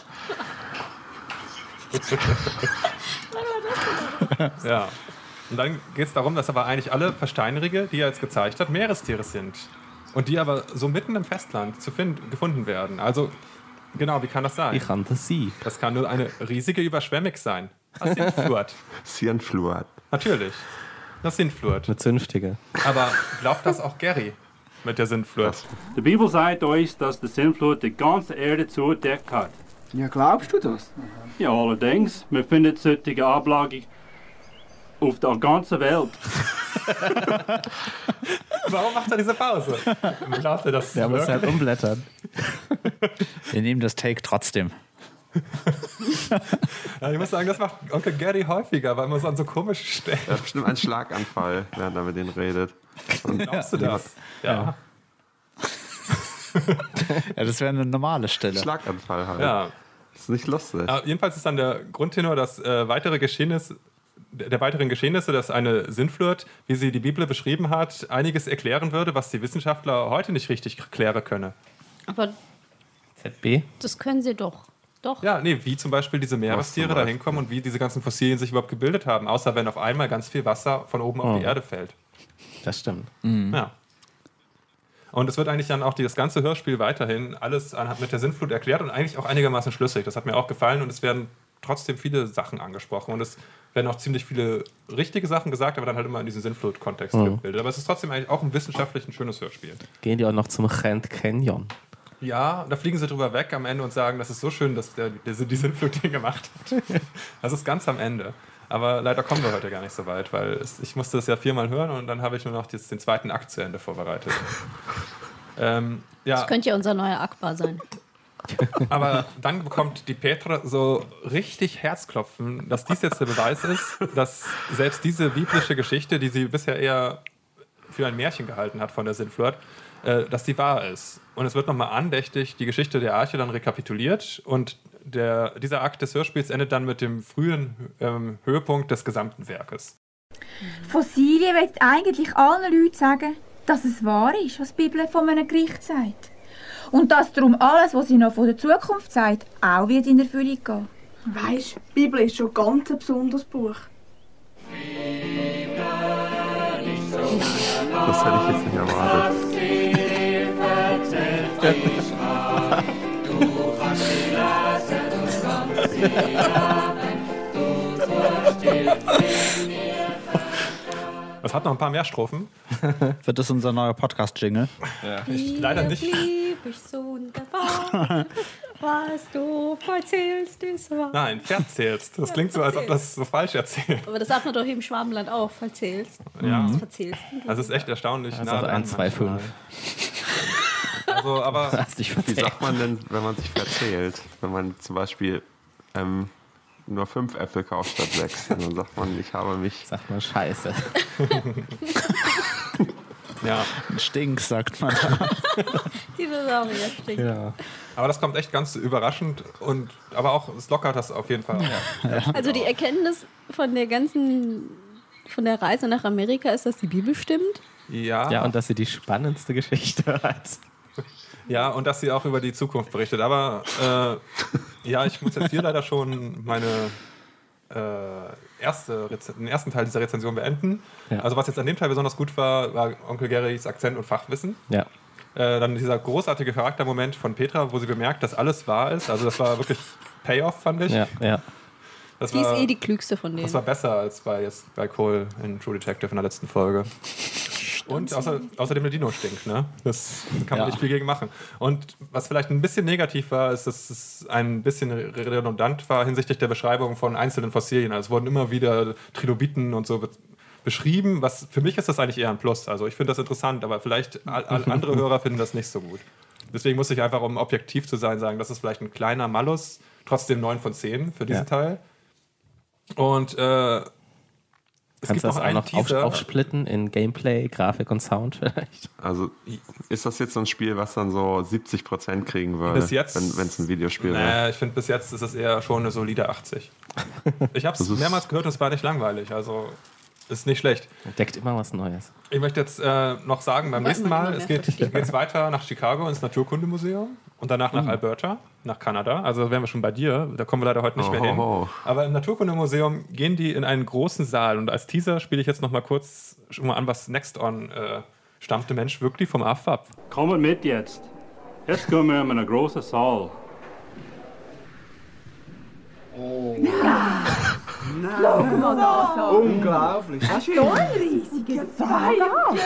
Ja. Und dann geht es darum, dass aber eigentlich alle Versteinerige, die er jetzt gezeigt hat, Meerestiere sind. Und die aber so mitten im Festland gefunden werden. Also, genau, wie kann das sein? Wie kann das sein? Das kann nur eine riesige Überschwemmung sein. Das sind Fluort. Cianfluorid. Natürlich. Das sind Fluort. Eine zünftige. Aber glaubt das auch Gary mit der Sintflut? Die Bibel sagt uns, dass die Sintflut die ganze Erde zugedeckt hat. Ja, glaubst du das? Ja, allerdings, wir finden solche Ablagerungen auf der ganzen Welt. Warum macht er diese Pause? Glaubt er, dass Der muss halt umblättern. Wir nehmen das Take trotzdem. Ja, ich muss sagen, das macht Onkel Gary häufiger, weil man so an so komische Stellen. Er hat bestimmt einen Schlaganfall, während er mit denen redet. Und Glaubst du das? Ja. Ja, das wäre eine normale Stelle. Schlaganfall halt. Ja. Das ist nicht lustig. Jedenfalls ist dann der Grundtenor, dass der weiteren Geschehnisse, dass eine Sintflut, wie sie die Bibel beschrieben hat, einiges erklären würde, was die Wissenschaftler heute nicht richtig klären können. Aber ZB? das können sie doch. Doch. Ja, nee, wie zum Beispiel diese Meerestiere da hinkommen und wie diese ganzen Fossilien sich überhaupt gebildet haben, außer wenn auf einmal ganz viel Wasser von oben auf die Erde fällt. Das stimmt. Ja. Und es wird eigentlich dann auch das ganze Hörspiel weiterhin alles mit der Sintflut erklärt und eigentlich auch einigermaßen schlüssig. Das hat mir auch gefallen und es werden trotzdem viele Sachen angesprochen und es werden auch ziemlich viele richtige Sachen gesagt, aber dann halt immer in diesen Sintflut-Kontext gebildet. Aber es ist trotzdem eigentlich auch ein wissenschaftlich ein schönes Hörspiel. Gehen die auch noch zum Grand Canyon? Ja, da fliegen sie drüber weg am Ende und sagen, das ist so schön, dass die Sintflut den gemacht hat. Das ist ganz am Ende. Aber leider kommen wir heute gar nicht so weit, weil ich musste das ja 4-mal hören und dann habe ich nur noch den zweiten Akt zu Ende vorbereitet. Das könnte ja unser neuer Akbar sein. Aber dann bekommt die Petra so richtig Herzklopfen, dass dies jetzt der Beweis ist, dass selbst diese biblische Geschichte, die sie bisher eher für ein Märchen gehalten hat von der Sintflut, dass die wahr ist. Und es wird nochmal andächtig die Geschichte der Arche dann rekapituliert und dieser Akt des Hörspiels endet dann mit dem frühen Höhepunkt des gesamten Werkes. Fossilien will eigentlich allen Leuten sagen, dass es wahr ist, was die Bibel von einem Gericht sagt. Und dass darum alles, was sie noch von der Zukunft sagt, auch wird in Erfüllung gehen. Weisst, die Bibel ist schon ganz ein besonderes Buch. Das hätte ich jetzt nicht erwartet. Es hat noch ein paar mehr Strophen. Wird das unser neuer Podcast-Jingle? Ja. Leider nicht. Ich so wunderbar. Was du verzählst, ist wahr. Nein, verzählst. Das klingt so, als ob das so falsch erzählt. Aber das sagt man doch im Schwabenland auch, verzählst. Ja. Was verzählst du? Das ist echt erstaunlich. Das ist auch 1, 2, 5. Also, aber wie sagt man denn, wenn man sich verzählt? Wenn man zum Beispiel nur 5 Äpfel kauft statt 6, dann sagt man, ich habe mich... Sagt man Scheiße. Ja. Stinks, sagt man. Dinosaurier stinken. Ja. Aber das kommt echt ganz überraschend aber auch, es lockert das auf jeden Fall. Ja. Also die Erkenntnis von der Reise nach Amerika ist, dass die Bibel stimmt. Ja, und dass sie die spannendste Geschichte hat. Ja, und dass sie auch über die Zukunft berichtet. Aber ich muss jetzt hier leider schon den ersten Teil dieser Rezension beenden. Ja. Also was jetzt an dem Teil besonders gut war Onkel Garys Akzent und Fachwissen. Ja. Dann dieser großartige Charaktermoment von Petra, wo sie bemerkt, dass alles wahr ist. Also das war wirklich Payoff, fand ich. Ja. Die ist die klügste von denen. Das war besser als bei Cole in True Detective in der letzten Folge. Und außerdem der Dino stinkt, ne? Das kann man nicht viel gegen machen. Und was vielleicht ein bisschen negativ war, ist, dass es ein bisschen redundant war hinsichtlich der Beschreibung von einzelnen Fossilien. Also es wurden immer wieder Trilobiten und so beschrieben. Für mich ist das eigentlich eher ein Plus. Also ich finde das interessant, aber vielleicht andere Hörer finden das nicht so gut. Deswegen muss ich einfach, um objektiv zu sein, sagen, das ist vielleicht ein kleiner Malus, trotzdem 9 von 10 für diesen Teil. Und es Kannst gibt du das auch noch aufsplitten in Gameplay, Grafik und Sound vielleicht? Also ist das jetzt so ein Spiel, was dann so 70% kriegen würde, wenn es ein Videospiel wäre? Ich finde, bis jetzt ist es eher schon eine solide 80. Ich habe es mehrmals gehört und es war nicht langweilig, also ist nicht schlecht. Entdeckt immer was Neues. Ich möchte jetzt noch sagen, beim nächsten Mal geht's weiter nach Chicago ins Naturkundemuseum und danach nach Alberta, nach Kanada. Also wären wir schon bei dir, da kommen wir leider heute nicht mehr hin. Aber im Naturkundemuseum gehen die in einen großen Saal und als Teaser spiele ich jetzt noch mal kurz schon mal an, was Next On stammte Mensch wirklich vom AF ab. Kommen mit jetzt. Jetzt gehen wir in einen großen Saal. Oh. Nein. Unglaublich. Das ist ein riesiger Saal.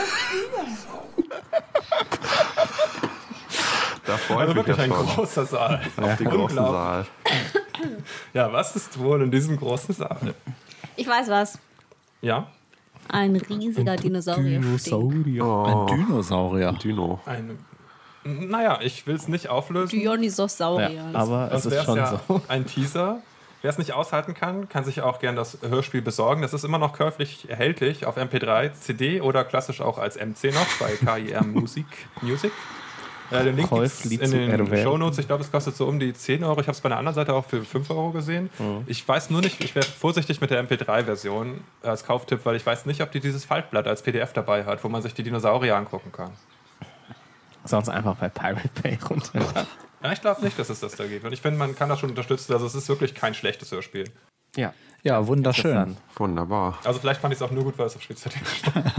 Da freue ich mich wirklich ja ein schon. Großer Saal. Auf den großen Saal. Ja, was ist wohl in diesem großen Saal? Ich weiß was. Ja? Ein riesiger Dinosaurier. Ein Dinosaurier. Ein Dino. Naja, ich will es nicht auflösen. Dionysosaurier. Ja, aber es ist schon so. Ein Teaser. Wer es nicht aushalten kann sich auch gerne das Hörspiel besorgen. Das ist immer noch käuflich erhältlich auf MP3, CD oder klassisch auch als MC noch bei KIR Music. Den Link gibt's in den Shownotes. Ich glaube, es kostet so um die 10 Euro. Ich habe es bei einer anderen Seite auch für 5 Euro gesehen. Ich weiß nur nicht, ich wäre vorsichtig mit der MP3-Version als Kauftipp, weil ich weiß nicht, ob die dieses Faltblatt als PDF dabei hat, wo man sich die Dinosaurier angucken kann. Sonst einfach bei Pirate Bay runter. Ja, ich glaube nicht, dass es das da gibt. Und ich finde, man kann das schon unterstützen. Also es ist wirklich kein schlechtes Hörspiel. Ja, wunderschön. Wunderbar. Also vielleicht fand ich es auch nur gut, weil es auf Schweizerdeutsch stand.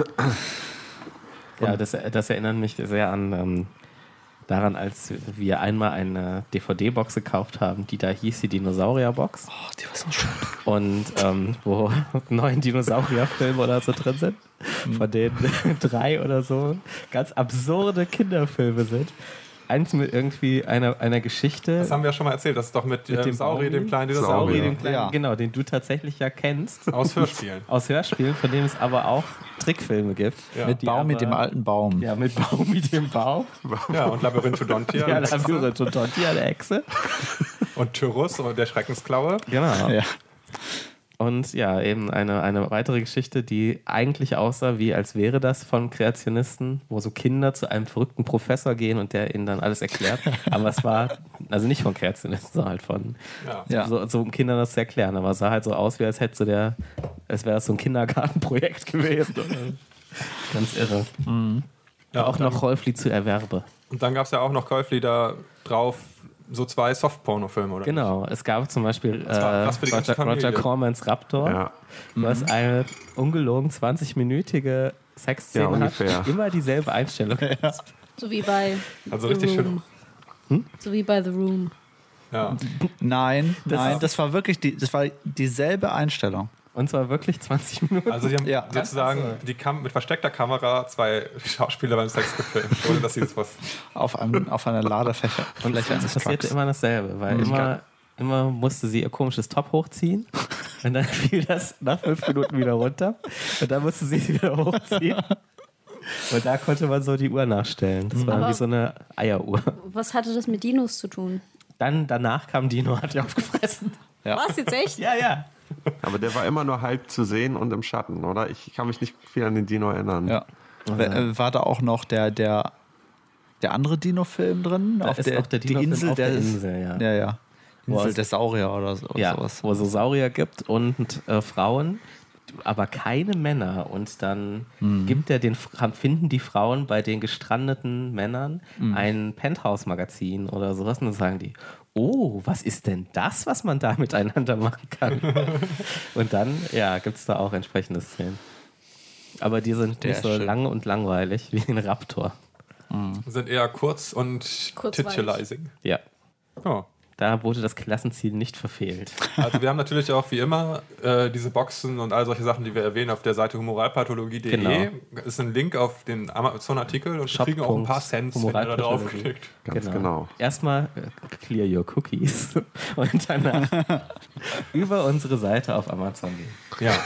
Ja, das erinnert mich sehr an daran, als wir einmal eine DVD-Box gekauft haben, die da hieß die Dinosaurier-Box. Oh, die war so schön. Und wo 9 Dinosaurier-Filme oder so drin sind, von denen 3 oder so ganz absurde Kinderfilme sind. Eins mit irgendwie einer Geschichte. Das haben wir ja schon mal erzählt. Das ist doch mit dem Sauri, dem kleinen Dinosaurier. Dem kleinen, genau, den du tatsächlich ja kennst. Aus Hörspielen. Aus Hörspielen, von dem es aber auch Trickfilme gibt. Ja. Mit Baumi, dem alten Baum. Ja, mit Baumi, dem Baum. Ja, und Labyrinthodontia. Ja, Labyrinthodontia, eine Echse. Und Tyrus, der Schreckensklaue. Genau. Ja. Und ja, eben eine weitere Geschichte, die eigentlich aussah, wie als wäre das von Kreationisten, wo so Kinder zu einem verrückten Professor gehen und der ihnen dann alles erklärt. Aber es war, also nicht von Kreationisten, sondern halt von so Kindern das zu erklären. Aber es sah halt so aus, wie als wäre das so ein Kindergartenprojekt gewesen. Ganz irre. Mhm. Ja, auch noch Käufli zu Erwerbe. Und dann gab es ja auch noch Käufli da drauf, so 2 Soft-Porno-Filme, oder? Genau, es gab zum Beispiel Roger Cormans Raptor, was eine ungelogen 20-minütige Sexszene hat, immer dieselbe Einstellung. So wie bei also richtig schön. So wie bei The Room. Ja. Nein, das war wirklich dieselbe Einstellung. Und zwar wirklich 20 Minuten. Also die haben sozusagen mit versteckter Kamera 2 Schauspieler beim Sex gefilmt, ohne dass sie das was... Auf einer Ladefläche. Und es passierte immer dasselbe, weil immer musste sie ihr komisches Top hochziehen und dann fiel das nach 5 Minuten wieder runter und dann musste sie es wieder hochziehen. Und da konnte man so die Uhr nachstellen. Das war wie so eine Eieruhr. Was hatte das mit Dinos zu tun? Danach kam Dino, hat die aufgefressen. Ja. Was, jetzt echt? Ja. Aber der war immer nur halb zu sehen und im Schatten, oder? Ich kann mich nicht viel an den Dino erinnern. Ja. War da auch noch der andere Dino-Film drin? Da ist auch der Dino-Film auf der Insel, ja. Ja. Insel der Saurier oder sowas. Wo es so Saurier gibt und Frauen, aber keine Männer. Und dann finden die Frauen bei den gestrandeten Männern ein Penthouse-Magazin oder sowas. Und dann sagen die, oh, was ist denn das, was man da miteinander machen kann? Und dann, gibt es da auch entsprechende Szenen. Aber die sind nicht so lang und langweilig wie ein Raptor. Sind eher kurz und titulizing. Ja. Oh. Da wurde das Klassenziel nicht verfehlt. Also wir haben natürlich auch wie immer diese Boxen und all solche Sachen, die wir erwähnen, auf der Seite humoralpathologie.de. Genau. Ist ein Link auf den Amazon-Artikel und wir kriegen auch ein paar Cents, wenn ihr da draufklickt. Ganz genau. Erstmal clear your cookies und danach über unsere Seite auf Amazon gehen. Ja.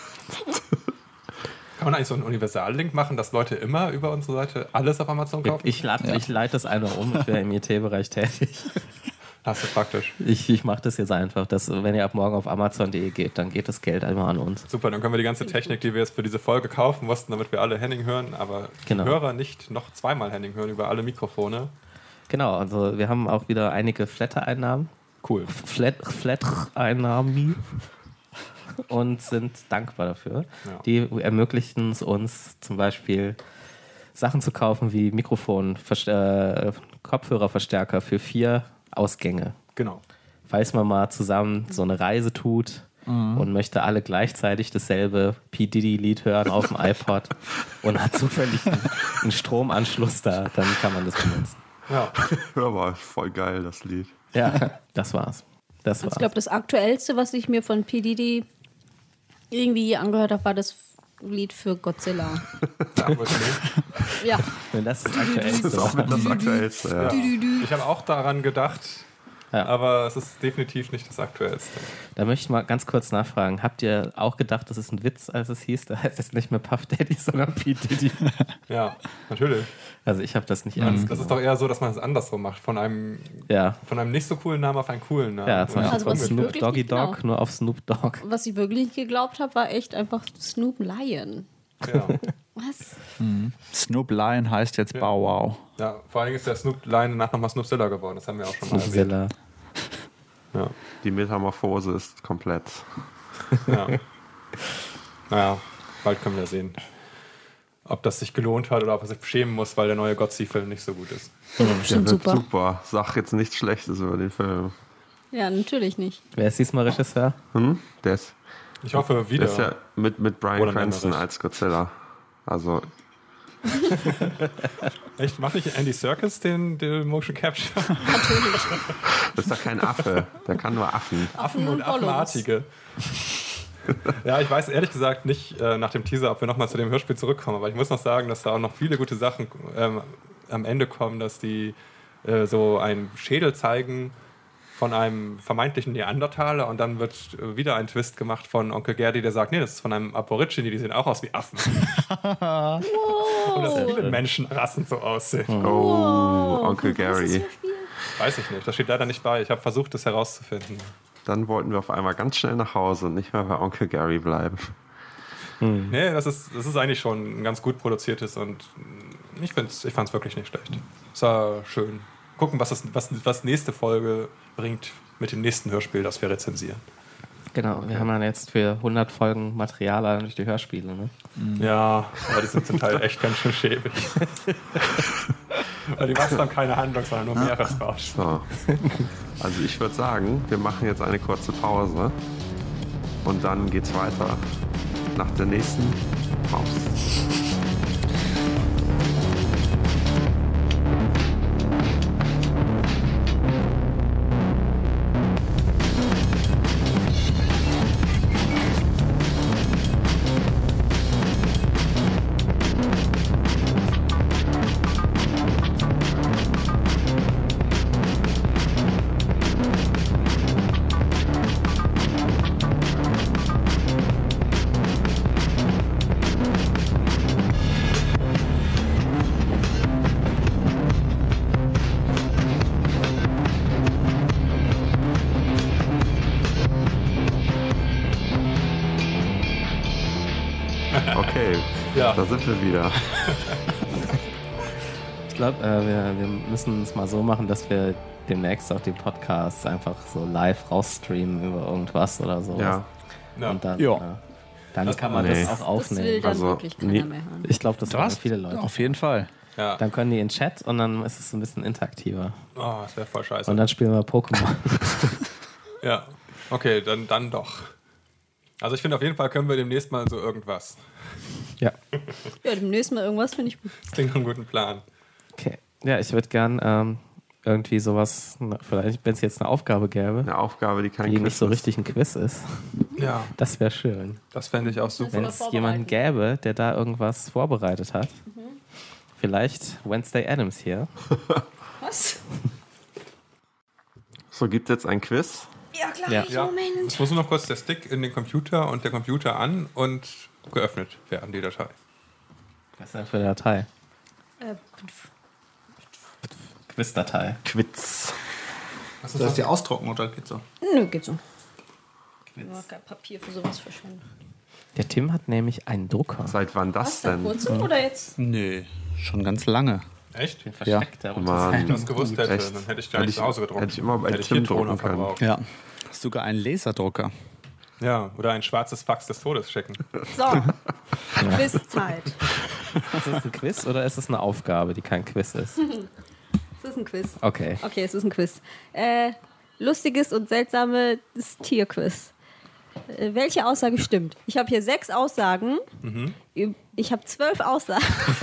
Kann man eigentlich so einen Universal-Link machen, dass Leute immer über unsere Seite alles auf Amazon kaufen? Ich leite das einmal um, ich wäre im IT-Bereich tätig. Das ist praktisch. Ich mache das jetzt einfach, dass wenn ihr ab morgen auf Amazon.de geht, dann geht das Geld einmal an uns. Super, dann können wir die ganze Technik, die wir jetzt für diese Folge kaufen mussten, damit wir alle Henning hören, aber die Hörer nicht noch zweimal Henning hören über alle Mikrofone. Genau, also wir haben auch wieder einige Flatter-Einnahmen. Cool. Flatter-Einnahmen. Und sind dankbar dafür. Ja. Die ermöglichen es uns zum Beispiel Sachen zu kaufen wie Kopfhörerverstärker für 4 Ausgänge. Genau. Falls man mal zusammen so eine Reise tut und möchte alle gleichzeitig dasselbe P. Diddy-Lied hören auf dem iPod und hat zufällig einen Stromanschluss da, dann kann man das benutzen. Ja, war voll geil, das Lied. Ja, das war's. Ich glaube, das Aktuellste, was ich mir von P. Diddy irgendwie angehört habe, war das Lied für Godzilla. Ja. Das ist das Aktuellste. Das ist auch mit das Aktuellste, ja. Ich habe auch daran gedacht, aber es ist definitiv nicht das Aktuellste. Da möchte ich mal ganz kurz nachfragen. Habt ihr auch gedacht, das ist ein Witz, als es hieß, da heißt es nicht mehr Puff Daddy, sondern P. Diddy? Ja, natürlich. Also ich habe das nicht ernst genommen. Das ist doch eher so, dass man es andersrum macht. Von einem nicht so coolen Namen auf einen coolen Namen. Ja, zum Beispiel von Snoop Doggy Dogg nur auf Snoop Dogg. Was ich wirklich geglaubt habe, war echt einfach Snoop Lion. Ja. Was? Snoop Lion heißt jetzt Bow Wow. Ja, vor allen Dingen ist der Snoop Lion danach nochmal Snoopzilla geworden. Das haben wir auch schon mal erwähnt. Ja. Die Metamorphose ist komplett. Ja. Naja, bald können wir sehen, ob das sich gelohnt hat oder ob er sich schämen muss, weil der neue Gotzi-Film nicht so gut ist. Bestimmt super. Sag jetzt nichts Schlechtes über den Film. Ja, natürlich nicht. Wer ist diesmal Regisseur? Der ist... Ich hoffe wieder. Das ist ja mit Bryan Cranston als Godzilla. Also... Echt? Macht nicht Andy Serkis den Motion Capture? Natürlich. Das ist doch kein Affe. Der kann nur Affen. Affen und Affenartige. Ja, ich weiß ehrlich gesagt nicht nach dem Teaser, ob wir nochmal zu dem Hörspiel zurückkommen. Aber ich muss noch sagen, dass da auch noch viele gute Sachen am Ende kommen, dass die so einen Schädel zeigen von einem vermeintlichen Neandertaler und dann wird wieder ein Twist gemacht von Onkel Gerdi, der sagt, nee, das ist von einem Aborigine, die sehen auch aus wie Affen. Und dass viele Menschenrassen so aussehen. Oh, Onkel Gary. Weiß ich nicht, das steht leider nicht bei. Ich habe versucht, das herauszufinden. Dann wollten wir auf einmal ganz schnell nach Hause und nicht mehr bei Onkel Gary bleiben. Nee, das ist eigentlich schon ein ganz gut produziertes und ich fand es wirklich nicht schlecht. Es war schön. Gucken, was nächste Folge bringt mit dem nächsten Hörspiel, das wir rezensieren. Genau, wir haben dann jetzt für 100 Folgen Material durch die Hörspiele, ne? Ja, aber die sind zum Teil echt ganz schön schäbig. Weil die meisten haben keine Handlung, sondern nur Meeresrausch. So. Also ich würde sagen, wir machen jetzt eine kurze Pause und dann geht's weiter nach der nächsten Pause. Okay, Ja. da sind wir wieder. Ich glaube, wir müssen es mal so machen, dass wir demnächst auch die Podcasts einfach so live rausstreamen über irgendwas oder so. Ja. Ja. Und dann, Ja. dann kann man das auch Das will aufnehmen. dann Also, wirklich keiner mehr hören. Ich glaube, das wollen Was? viele Leute. Auf jeden Fall. Ja. Dann können die in Chat und dann ist es ein bisschen interaktiver. Oh, das wäre voll scheiße. Und dann spielen wir Pokémon. Ja. Okay, dann doch. Also ich finde, auf jeden Fall können wir demnächst mal so irgendwas. Ja. Ja, demnächst mal irgendwas finde ich gut. Das klingt nach einem guten Plan. Okay. Ja, ich würde gern irgendwie sowas, vielleicht, wenn es jetzt eine Aufgabe gäbe, Eine Aufgabe, die kein die Quiz nicht so ist. richtig ein Quiz ist. Ja, Das wäre schön. das fände ich auch super. Wenn Oder es jemanden gäbe, der da irgendwas vorbereitet hat. Vielleicht Wednesday Addams hier. Was? So, gibt es jetzt ein Quiz? Ja, klar. Ja. Ja, es muss nur noch kurz der Stick in den Computer und der Computer an und geöffnet werden, die Datei. Was ist denn für eine Datei? Quiz-Datei. Quiz. Soll das die ausdrucken oder geht's so? Nö, geht so. Nur kein Papier für sowas verschwenden. Der Tim hat nämlich einen Drucker. Seit wann das Was, da denn? kurzem oder jetzt? Nee, schon ganz lange. Echt? Den versteckt er unter Mann. Wenn ich seinem das gewusst Gut, hätte, echt. dann hätte ich gar nicht zu Hause gedruckt. Hätte ich immer bei Hätte ich Tim hier Toner drucken können. verbraucht. Ja. Sogar einen Laserdrucker. Ja, oder ein schwarzes Fax des Todes schicken. So. Quizzeit. Ist es ein Quiz oder ist es eine Aufgabe, die kein Quiz ist? Es ist ein Quiz. Okay. Okay, es ist ein Quiz. Lustiges und seltsames Tierquiz. Welche Aussage stimmt? Ich habe hier 6 Aussagen. Ich habe 12 Aussagen.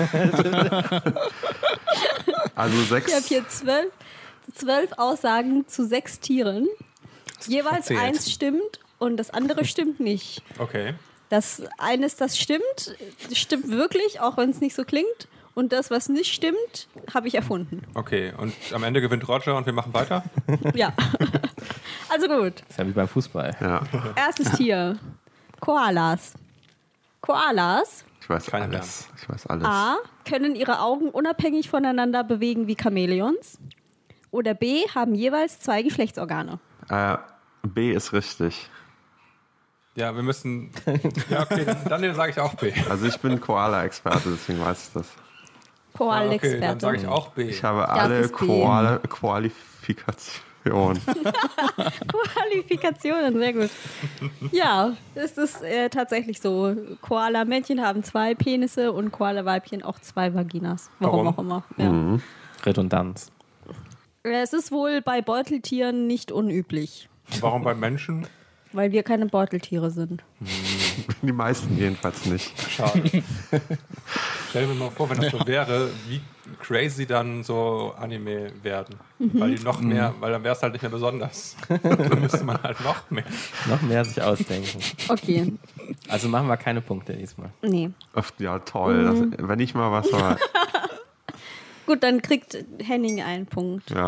Also Ich habe 6. hier 12 Aussagen zu 6 Tieren. Jeweils verzählt. eins stimmt und das andere stimmt nicht. Okay. Das eines, das stimmt wirklich, auch wenn es nicht so klingt. Und das, was nicht stimmt, habe ich erfunden. Okay, und am Ende gewinnt Roger und wir machen weiter? Ja. Also gut. Ist ja wie beim Fußball. Ja, Erstes Tier. Koalas. Koalas ich weiß Keine alles. Ich weiß alles. A. Können ihre Augen unabhängig voneinander bewegen wie Chamäleons. Oder B. Haben jeweils 2 Geschlechtsorgane. B ist richtig. Ja, wir müssen. Ja, okay, dann sage ich auch B. Also ich bin Koala-Experte, deswegen weiß ich das. Koala-Experte. Okay, dann sage ich auch B. Ich habe alle ist B. Qualifikationen. Qualifikationen, sehr gut. Ja, es ist tatsächlich so. Koala-Männchen haben 2 Penisse und Koala-Weibchen auch 2 Vaginas. Warum auch immer. Ja. Redundanz. Es ist wohl bei Beuteltieren nicht unüblich, Warum bei Menschen? weil wir keine Beuteltiere sind. Die meisten jedenfalls nicht. Schade. Stell mir mal vor, wenn das so wäre, wie crazy dann so Anime werden. Weil die noch mehr, weil dann wäre es halt nicht mehr besonders. Dann müsste man halt noch mehr. Noch mehr sich ausdenken. Okay, Also machen wir keine Punkte diesmal. nee. Ja, toll. Das, wenn ich mal was war. Gut, dann kriegt Henning einen Punkt. Ja.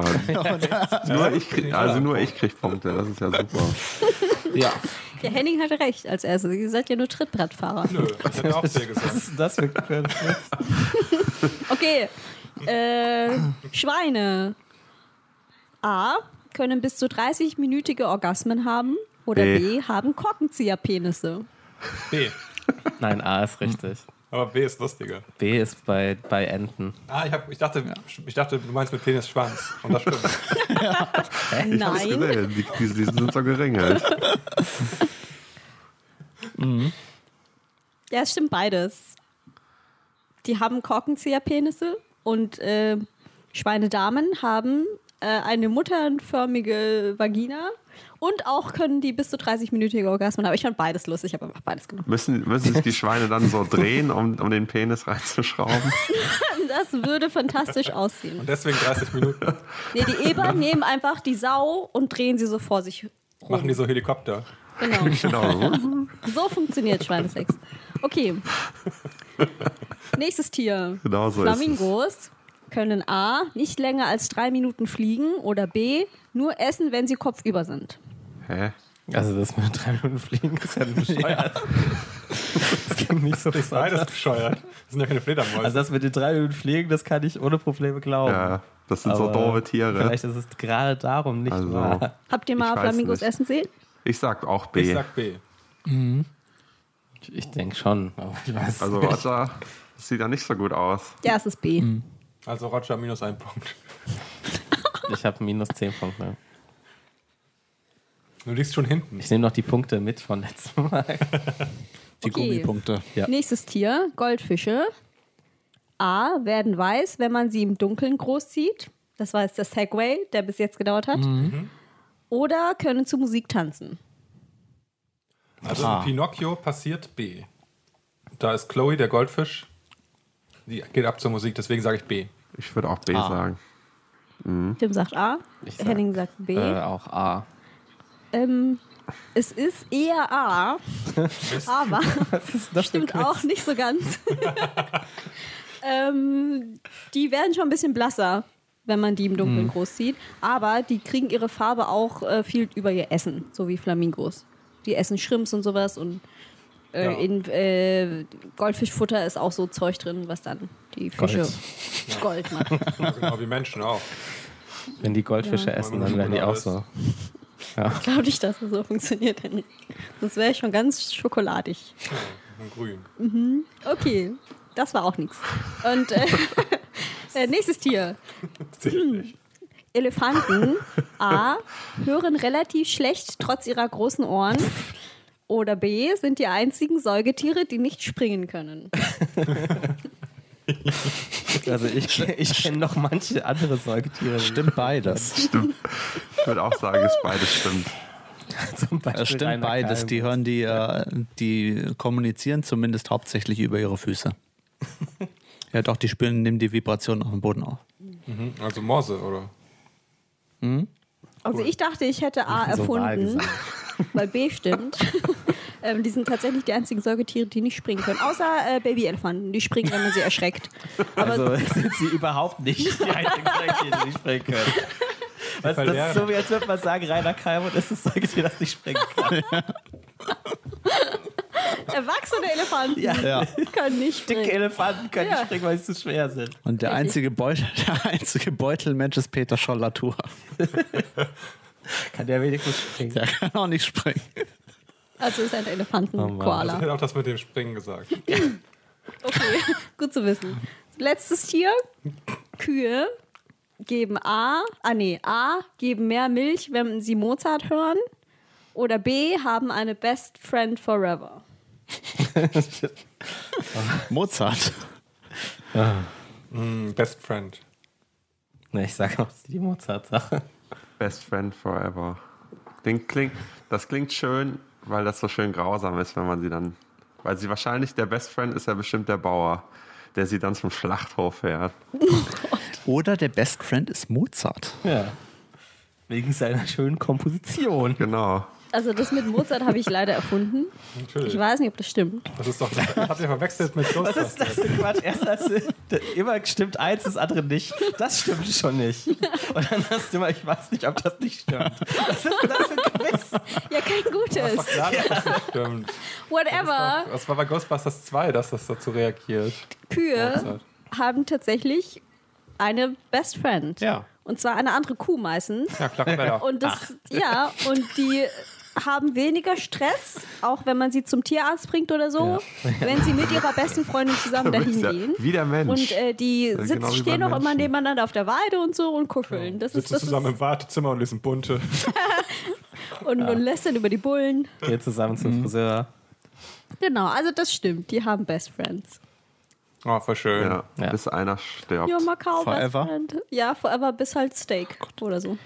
nur ich krieg Punkte. Das ist ja super. Ja. Der Henning hatte recht als erstes. Ihr seid ja nur Trittbrettfahrer. Nö, das hätte ich auch C gesagt. Was ist denn das für ein Okay. Schweine. A. Können bis zu 30-minütige Orgasmen haben. Oder B. Haben Korkenzieherpenisse. B. Nein, A ist richtig. Aber B ist lustiger. B ist bei Enten. Ich dachte, du meinst mit Penis Schwanz. Und das stimmt. Ich hab's Nein. gesehen. Die sind so geringelt. Ja, es stimmt beides. Die haben Korkenzieherpenisse und Schweinedamen haben eine mutternförmige Vagina und auch können die bis zu 30-minütige Orgasmen haben. Ich fand beides lustig, ich habe einfach beides genommen. Müssen sich die Schweine dann so drehen, um den Penis reinzuschrauben? Das würde fantastisch aussehen. Und deswegen 30 Minuten. Nee, die Eber nehmen einfach die Sau und drehen sie so vor sich rum. Machen die so Helikopter. Genau. Genau. So funktioniert Schweinesex. Okay. Nächstes Tier. Genau so ist es. Flamingos können A. nicht länger als 3 Minuten fliegen oder B. nur essen, wenn sie kopfüber sind. Hä? Also das mit 3 Minuten fliegen ist ja bescheuert. Das klingt nicht so Das ist beides bescheuert. Das sind ja keine Fledermäuse. Also das mit den 3 Minuten fliegen, das kann ich ohne Probleme glauben. Ja, das sind so Aber doofe Tiere. Vielleicht ist es gerade darum nicht Also, wahr. Habt ihr mal Ich weiß Flamingos nicht. essen sehen? Ich sag auch B. ich sag B. Ich denke schon. Aber ich weiß Also nicht. Roger, das sieht ja nicht so gut aus. Ja, es ist B. Also Roger minus 1 Punkt. Ich habe minus 10 Punkte. Du liegst schon hinten. Ich nehme noch die Punkte mit von letztem Mal. Die Okay. Gummipunkte. Ja. Nächstes Tier, Goldfische. A, werden weiß, wenn man sie im Dunkeln großzieht. Das war jetzt der Segway, der bis jetzt gedauert hat. Oder können zu Musik tanzen. Also in Pinocchio passiert B. Da ist Chloe, der Goldfisch. Die geht ab zur Musik, deswegen sage ich B. Ich würde auch B sagen. Tim sagt A, Ich sag, Henning sagt B. Auch A. Es ist eher A, aber Das stimmt auch nicht so ganz. Die werden schon ein bisschen blasser, wenn man die im Dunkeln großzieht. Aber die kriegen ihre Farbe auch viel über ihr Essen, so wie Flamingos. Die essen Shrimps und sowas und in Goldfischfutter ist auch so Zeug drin, was dann die Fische Gold macht. Ja, genau wie Menschen auch. Wenn die Goldfische essen, dann werden die auch so. Ja. Ich glaube nicht, dass das so funktioniert, Henry. Das wäre schon ganz schokoladig. Und grün. Okay, das war auch nichts. Und nächstes Tier. Elefanten A. hören relativ schlecht trotz ihrer großen Ohren. Oder B. sind die einzigen Säugetiere, die nicht springen können. Also ich kenne noch manche andere Säugetiere. Stimmt beides. Stimmt. Ich würde auch sagen, es beides stimmt. Zum Beispiel Es stimmt Rainer beides. Kalm. Die hören die kommunizieren zumindest hauptsächlich über ihre Füße. Ja doch, die spüren, nehmen die Vibration auf dem Boden auf. Also Morse, oder? Also ich dachte, ich hätte A So Wahl erfunden, gesagt. weil B stimmt. Die sind tatsächlich die einzigen Säugetiere, die nicht springen können. Außer Babyelefanten, die springen, wenn man sie erschreckt. Aber Also sind sie überhaupt nicht die einzigen Säugetiere, die nicht springen können. Weißt du, das ist so, wie als würde man sagen, Rainer Kalm ist das Säugetier, das nicht springen kann. erwachsene Elefanten Ja. können nicht springen. Dicke Elefanten können Ja. nicht springen, weil sie zu schwer sind. Und der einzige Beutelmensch ist Peter Scholl-Latour. Kann der wenigstens springen? Der kann auch nicht springen. Also ist ein Also Elefanten-Koala. ich hätte auch das mit dem Springen gesagt. Okay, gut zu wissen. Letztes Tier. Kühe geben A geben mehr Milch, wenn sie Mozart hören. Oder B, haben eine Best Friend Forever. Mozart. Best Friend. Ne, ich sage auch die Mozart-Sache. Best Friend Forever. Das klingt schön, weil das so schön grausam ist, wenn man sie dann. Weil sie wahrscheinlich, der Best Friend ist ja bestimmt der Bauer, der sie dann zum Schlachthof fährt. Oder der Best Friend ist Mozart. Ja. Wegen seiner schönen Komposition. Genau. Also das mit Mozart habe ich leider erfunden. Natürlich. Ich weiß nicht, ob das stimmt. Das ist doch. Habt ihr verwechselt mit Was Ghostbusters? ist das für Quatsch? Erst hast du immer stimmt eins, das andere nicht. Das stimmt schon nicht. Und dann hast du immer, ich weiß nicht, ob das nicht stimmt. Was ist denn das für ein Quiz? Ja, kein Das gutes. ist doch klar, dass das nicht stimmt. Whatever. Das war bei Ghostbusters 2, dass das dazu reagiert. Kühe Mozart. haben tatsächlich eine Best Friend. Ja. Und zwar eine andere Kuh meistens. Ja, Klackenbeller. Und und die haben weniger Stress, auch wenn man sie zum Tierarzt bringt oder so, wenn sie mit ihrer besten Freundin zusammen dahin gehen. Wie der Mensch. Und die Ja, genau wie stehen beim auch immer Menschen. nebeneinander auf der Weide und so und kuscheln. Das ist, Sitzen das zusammen ist, im Wartezimmer und lesen bunte. und lästern über die Bullen. Gehen zusammen zum Friseur. Genau, also das stimmt. Die haben Best Friends. Oh, voll schön. Ja, Ja. bis einer stirbt. Ja, Macau Forever? Best Friend. Ja, forever bis halt Steak oder so.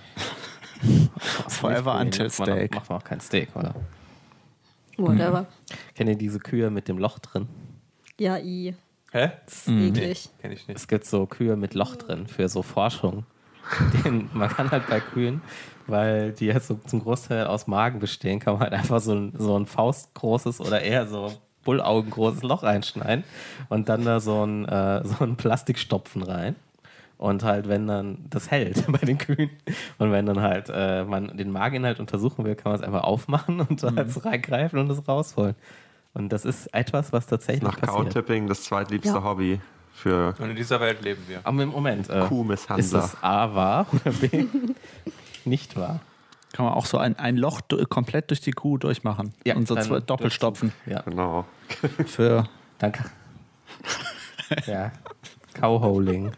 Forever until Steak. Macht man auch kein Steak, oder? Whatever. Kennt ihr diese Kühe mit dem Loch drin? Ja, Hä? das ist eklig. Kenn ich nicht. Es gibt so Kühe mit Loch drin für so Forschung. Man kann halt bei Kühen, weil die jetzt so zum Großteil aus Magen bestehen, kann man halt einfach so ein faustgroßes oder eher so bullaugengroßes Loch einschneiden und dann da so ein Plastikstopfen rein. Und halt, wenn dann das hält bei den Kühen und wenn dann halt man den Mageninhalt untersuchen will, kann man es einfach aufmachen und dann halt so reingreifen und es rausholen. Und das ist etwas, was tatsächlich Nach passiert. Cow-Tipping das zweitliebste Ja. Hobby für Und in dieser Welt leben wir. Aber im Moment, ist Kuhmisshandler. das A wahr oder B nicht wahr? Kann man auch so ein Loch komplett durch die Kuh durchmachen. Ja, und so dann 2 Doppelstopfen. Ja. Genau. Für Danke. Ja. Cowholing.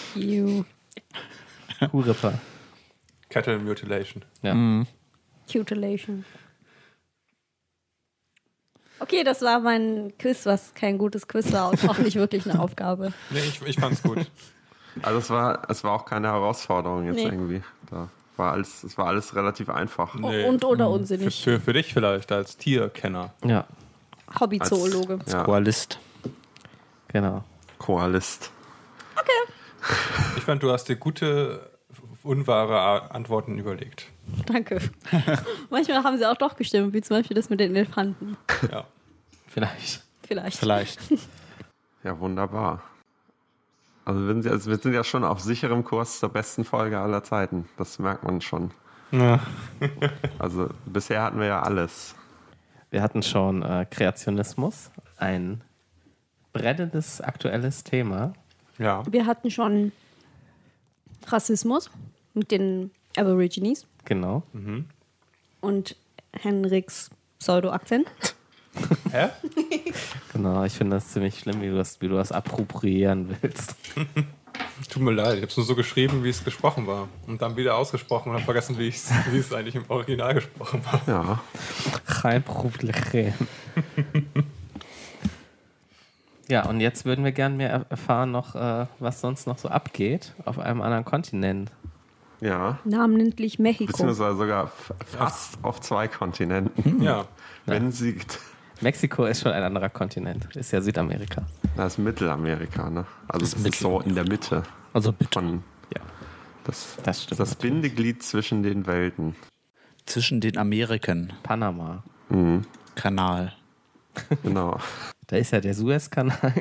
Kuhripper. Cattle Mutilation. Ja. Cutilation. Okay, das war mein Quiz, was kein gutes Quiz war und auch nicht wirklich eine Aufgabe. Nee, ich fand's gut. Also es war auch keine Herausforderung jetzt Nee. irgendwie. Es war alles relativ einfach. Nee. Und oder unsinnig. Für dich vielleicht als Tierkenner. Ja, Hobbyzoologe. Ja, Koalist. genau. Koalist. Ich fand, du hast dir gute, unwahre Antworten überlegt. Danke. Manchmal haben sie auch doch gestimmt, wie zum Beispiel das mit den Elefanten. Ja. Vielleicht. Ja, wunderbar. Also wir sind ja schon auf sicherem Kurs zur besten Folge aller Zeiten. Das merkt man schon. Ja. Also bisher hatten wir ja alles. Wir hatten schon Kreationismus, ein brennendes aktuelles Thema. Ja. Wir hatten schon Rassismus mit den Aborigines Genau. und Henriks Pseudo-Akzent. Hä? Genau, ich finde das ziemlich schlimm, wie du das appropriieren willst. Tut mir leid, ich habe es nur so geschrieben, wie es gesprochen war. Und dann wieder ausgesprochen und habe vergessen, wie es eigentlich im Original gesprochen war. Ja. Kein Problem. Ja, und jetzt würden wir gern mehr erfahren, noch, was sonst noch so abgeht auf einem anderen Kontinent. Ja. Namentlich Mexiko. Beziehungsweise sogar fast auf 2 Kontinenten. Ja. Wenn sie. Mexiko ist schon ein anderer Kontinent. Ist ja Südamerika. Das ist Mittelamerika, ne? Also das ist so in der Mitte. Also bitte. Ja, das stimmt. Das Bindeglied zwischen den Welten. Zwischen den Ameriken. Panama. Mhm. Kanal. Genau. Da ist ja der Suezkanal.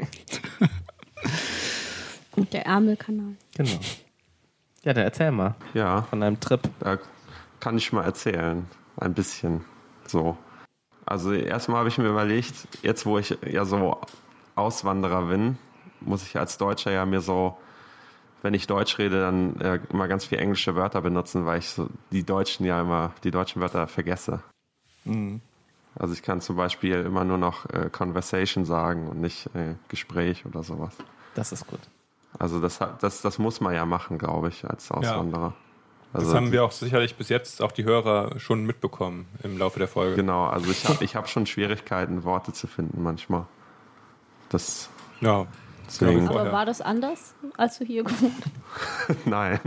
Und der Ärmelkanal. Genau. Ja, dann erzähl mal Ja. von deinem Trip. Da kann ich mal erzählen. Ein bisschen. So. Also erstmal habe ich mir überlegt, jetzt wo ich ja so Auswanderer bin, muss ich als Deutscher ja mir so, wenn ich Deutsch rede, dann immer ganz viel englische Wörter benutzen, weil ich so die deutschen Wörter vergesse. Mhm. Also ich kann zum Beispiel immer nur noch Conversation sagen und nicht Gespräch oder sowas. Das ist gut. Also das muss man ja machen, glaube ich, als Auswanderer. Das Also, haben wir auch sicherlich bis jetzt auch die Hörer schon mitbekommen im Laufe der Folge. Genau, also ich hab schon Schwierigkeiten, Worte zu finden manchmal. Ja. Deswegen. Aber war das anders, als du hier gewohnt hast? Nein.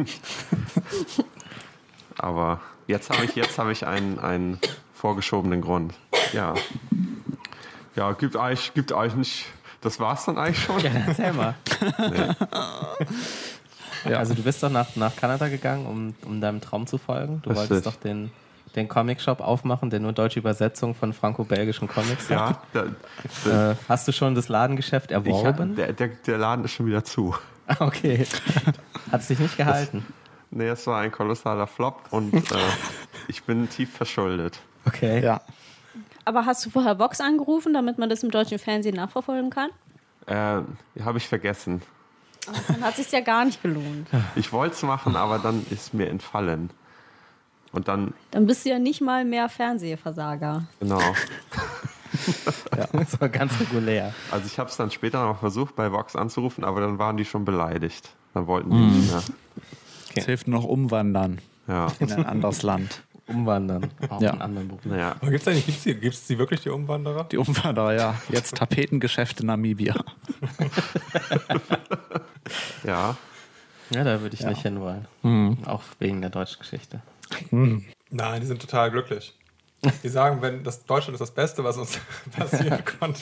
Aber jetzt habe ich einen vorgeschobenen Grund. Ja. Ja, gibt eigentlich nicht. Das war's dann eigentlich schon. Ja, dann erzähl mal. Ja. Also du bist doch nach Kanada gegangen, um deinem Traum zu folgen. Du Richtig. wolltest doch den Comic-Shop aufmachen, der nur deutsche Übersetzung von franco-belgischen Comics hat. Ja, Hast du schon das Ladengeschäft erworben? der Laden ist schon wieder zu. Okay. Hat es dich nicht gehalten? Nee, es war ein kolossaler Flop und ich bin tief verschuldet. Okay. Ja. Aber hast du vorher Vox angerufen, damit man das im deutschen Fernsehen nachverfolgen kann? Habe ich vergessen. Dann hat es sich ja gar nicht gelohnt. Ich wollte es machen, aber dann ist mir entfallen. Und dann, Dann bist du ja nicht mal mehr Fernsehversager. genau. Ja, so ganz regulär. Also ich habe es dann später noch versucht, bei Vox anzurufen, aber dann waren die schon beleidigt. Dann wollten die nicht mehr. Es hilft nur noch umwandern Ja. in ein anderes Land. Umwandern. Auch Ja. in anderen Beruf. Naja. Aber gibt's die wirklich, die Umwanderer? Die Umwanderer, ja. Jetzt Tapetengeschäft in Namibia. Ja. Ja, da würde ich nicht hinwollen. Auch wegen der deutschen Geschichte. Nein, die sind total glücklich. Die sagen, wenn das Deutschland ist das Beste, was uns passieren konnte.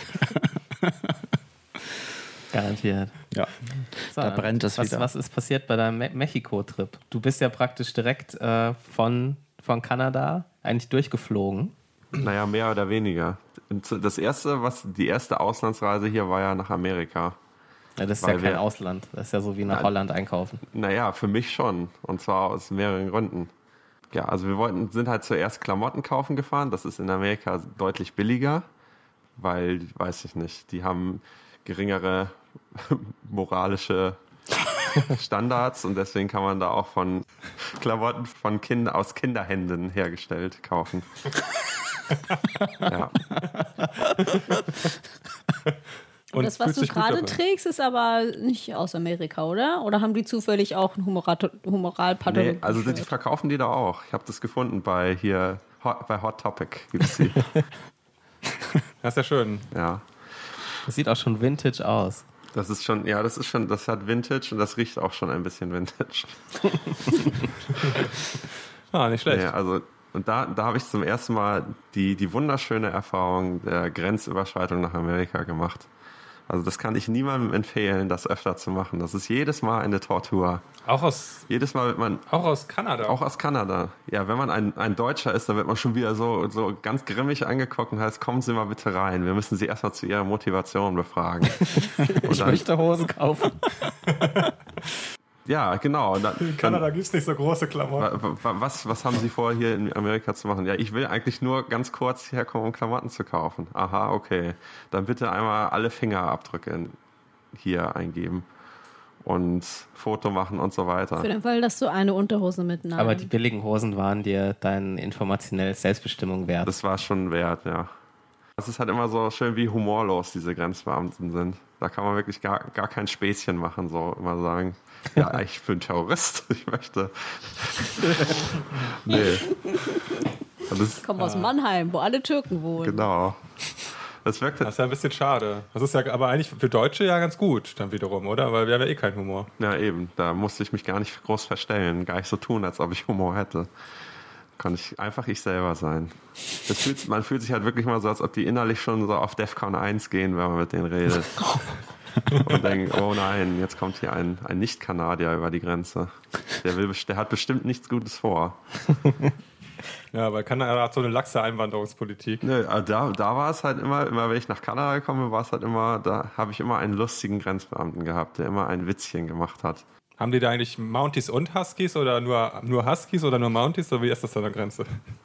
Garantiert. Ja. So, Da brennt es wieder. Was ist passiert bei deinem Mexiko-Trip? Du bist ja praktisch direkt von Kanada eigentlich durchgeflogen. Naja, mehr oder weniger. Die erste Auslandsreise hier war ja nach Amerika. Ja, das ist Weil ja kein wir- Ausland. Das ist ja so wie nach Nein. Holland einkaufen. Naja, für mich schon. Und zwar aus mehreren Gründen. Ja, also sind halt zuerst Klamotten kaufen gefahren. Das ist in Amerika deutlich billiger, weil, weiß ich nicht, die haben geringere moralische Standards und deswegen kann man da auch von Klamotten aus Kinderhänden hergestellt kaufen. Ja. Und das, was du gerade trägst, ist aber nicht aus Amerika, oder? Oder haben die zufällig auch einen Humoralpathologie? Nee, also die verkaufen die da auch. Ich habe das gefunden bei Hot Topic gibt's die. Das ist ja schön. Ja. Das sieht auch schon Vintage aus. Das hat Vintage und das riecht auch schon ein bisschen Vintage. Nicht schlecht. Ja, also, und da habe ich zum ersten Mal die wunderschöne Erfahrung der Grenzüberschreitung nach Amerika gemacht. Also das kann ich niemandem empfehlen, das öfter zu machen. Das ist jedes Mal eine Tortur. Jedes Mal wird man... Auch aus Kanada? Auch aus Kanada. Ja, wenn man ein Deutscher ist, dann wird man schon wieder so ganz grimmig angeguckt und heißt, kommen Sie mal bitte rein. Wir müssen Sie erstmal zu Ihrer Motivation befragen. Ich möchte Hosen kaufen. Ja, genau. In Kanada gibt es nicht so große Klamotten. Was haben Sie vor, hier in Amerika zu machen? Ja, ich will eigentlich nur ganz kurz hierher kommen, um Klamotten zu kaufen. Aha, okay. Dann bitte einmal alle Fingerabdrücke hier eingeben und Foto machen und so weiter. Für den Fall, dass du eine Unterhose mitnimmst. Aber die billigen Hosen waren dir deine informationelle Selbstbestimmung wert. Das war schon wert, ja. Es ist halt immer so schön, wie humorlos diese Grenzbeamten sind. Da kann man wirklich gar kein Späßchen machen, so immer sagen. Ja, ich bin Terrorist. Ich möchte. Nee. Ich komme aus Mannheim, wo alle Türken wohnen. Genau. Das ist ja ein bisschen schade. Das ist ja aber eigentlich für Deutsche ja ganz gut, dann wiederum, oder? Weil wir haben ja eh keinen Humor. Ja, eben. Da musste ich mich gar nicht groß verstellen. Gar nicht so tun, als ob ich Humor hätte. Kann ich einfach ich selber sein. Man fühlt sich halt wirklich mal so, als ob die innerlich schon so auf DEFCON 1 gehen, wenn man mit denen redet. Und denken, oh nein, jetzt kommt hier ein Nicht-Kanadier über die Grenze. Der hat bestimmt nichts Gutes vor. Ja, weil Kanada hat so eine laxe Einwanderungspolitik. Nö, da war es halt immer wenn ich nach Kanada komme, war es halt immer, da habe ich immer einen lustigen Grenzbeamten gehabt, der immer ein Witzchen gemacht hat. Haben die da eigentlich Mounties und Huskies oder nur Huskies oder nur Mounties? Oder wie ist das an der Grenze?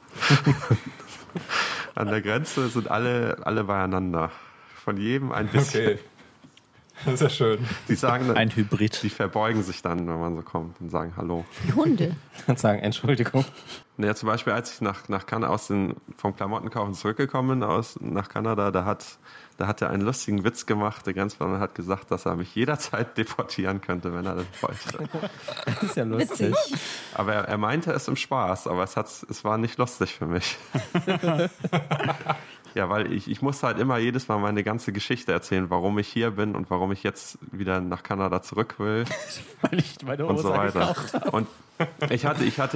An der Grenze sind alle beieinander. Von jedem ein bisschen. Okay. Das ist ja schön. Die sagen dann, ein Hybrid. Die verbeugen sich dann, wenn man so kommt und sagen Hallo. Die Hunde. Und sagen Entschuldigung. Ja, zum Beispiel, als ich nach Kanada vom Klamottenkaufen zurückgekommen bin nach Kanada, da hat er einen lustigen Witz gemacht. Der Grenzbeamte hat gesagt, dass er mich jederzeit deportieren könnte, wenn er das wollte. Das ist ja lustig. Witzig. Aber er meinte es im Spaß, aber es war nicht lustig für mich. Ja, weil ich musste halt immer jedes Mal meine ganze Geschichte erzählen, warum ich hier bin und warum ich jetzt wieder nach Kanada zurück will. Weil ich meine Hose und so weiter. gekauft habe. Und ich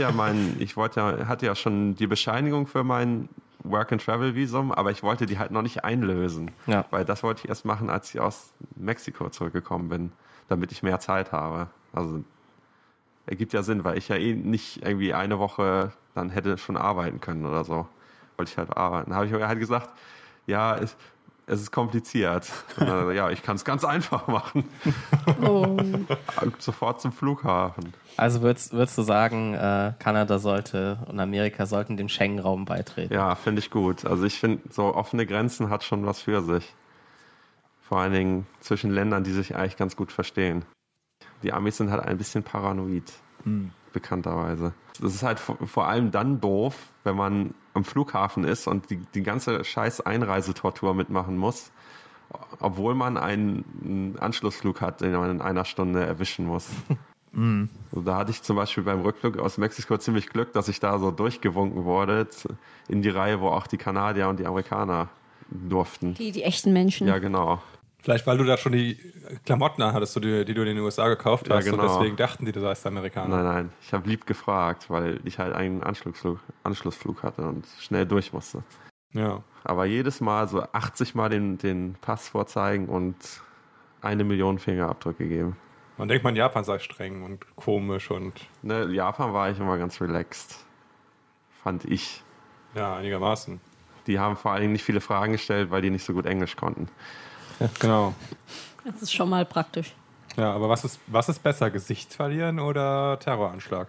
hatte ja schon die Bescheinigung für mein Work-and-Travel-Visum, aber ich wollte die halt noch nicht einlösen. Ja. Weil das wollte ich erst machen, als ich aus Mexiko zurückgekommen bin, damit ich mehr Zeit habe. Also ergibt ja Sinn, weil ich ja nicht irgendwie eine Woche dann hätte schon arbeiten können oder so. Wollte ich halt arbeiten. Da habe ich mir halt gesagt, ja, es ist kompliziert. Und dann, ja, ich kann es ganz einfach machen. Oh. Sofort zum Flughafen. Also würdest du sagen, Kanada und Amerika sollten dem Schengen-Raum beitreten? Ja, finde ich gut. Also ich finde, so offene Grenzen hat schon was für sich. Vor allen Dingen zwischen Ländern, die sich eigentlich ganz gut verstehen. Die Amis sind halt ein bisschen paranoid, bekannterweise. Das ist halt vor allem dann doof, wenn man am Flughafen ist und die ganze scheiß Einreisetortur mitmachen muss, obwohl man einen Anschlussflug hat, den man in einer Stunde erwischen muss. Also da hatte ich zum Beispiel beim Rückflug aus Mexiko ziemlich Glück, dass ich da so durchgewunken wurde in die Reihe, wo auch die Kanadier und die Amerikaner durften. Die echten Menschen. Ja, genau. Vielleicht, weil du da schon die Klamotten anhattest, die du in den USA gekauft hast, genau. Und deswegen dachten die, du seist Amerikaner. Nein. Ich habe lieb gefragt, weil ich halt einen Anschlussflug hatte und schnell durch musste. Ja. Aber jedes Mal so 80 Mal den Pass vorzeigen und 1 Million Fingerabdrücke geben. Man denkt, Japan sei streng und komisch und... Ne, Japan war ich immer ganz relaxed. Fand ich. Ja, einigermaßen. Die haben vor allen Dingen nicht viele Fragen gestellt, weil die nicht so gut Englisch konnten. Ja, genau. Das ist schon mal praktisch. Ja, aber was ist besser, Gesicht verlieren oder Terroranschlag?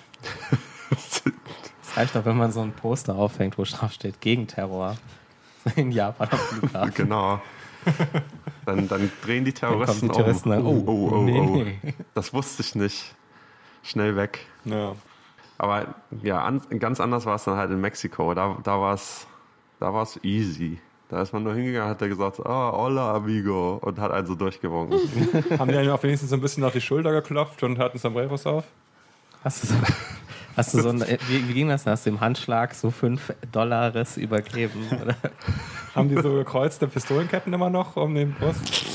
Das reicht doch, wenn man so ein Poster aufhängt, wo drauf steht, gegen Terror. In Japan am Flughafen. Genau. Dann drehen die Terroristen Dann kommen die Terroristen um. Nee. Das wusste ich nicht. Schnell weg. Ja. Aber ja, ganz anders war es dann halt in Mexiko. Da war es easy. Da ist man nur hingegangen, hat er gesagt, hola amigo, und hat einen so durchgewunken. Haben die auch wenigstens so ein bisschen auf die Schulter geklopft und hatten Sombreros auf? Hast du so wie ging das? Hast du dem Handschlag so $5 übergeben? Oder? Haben die so gekreuzte Pistolenketten immer noch um den Brust?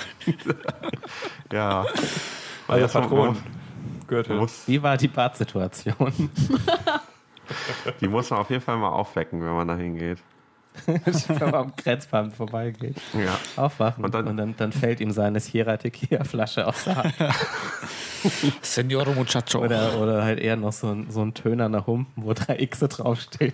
Ja. Also Patronengürtel. Wie war die Badsituation? Die muss man auf jeden Fall mal aufwecken, wenn man da hingeht. Wenn man am Grenzband vorbeigeht. Ja. Aufwachen. Und dann fällt ihm seine Sierra Tequila-Flasche aus der Hand. Senor Muchacho. Oder halt eher noch so ein tönerner Humpen, wo 3 Xe draufstehen.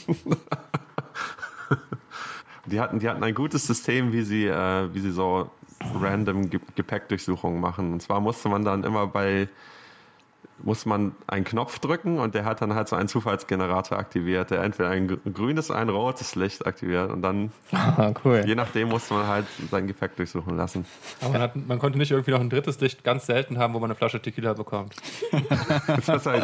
Die hatten ein gutes System, wie sie so random Gepäckdurchsuchungen machen. Und zwar musste man dann immer einen Knopf drücken und der hat dann halt so einen Zufallsgenerator aktiviert, der entweder ein grünes, ein rotes Licht aktiviert und dann, cool. Je nachdem, musste man halt sein Gepäck durchsuchen lassen. Aber man konnte nicht irgendwie noch ein drittes Licht ganz selten haben, wo man eine Flasche Tequila bekommt. Das ist halt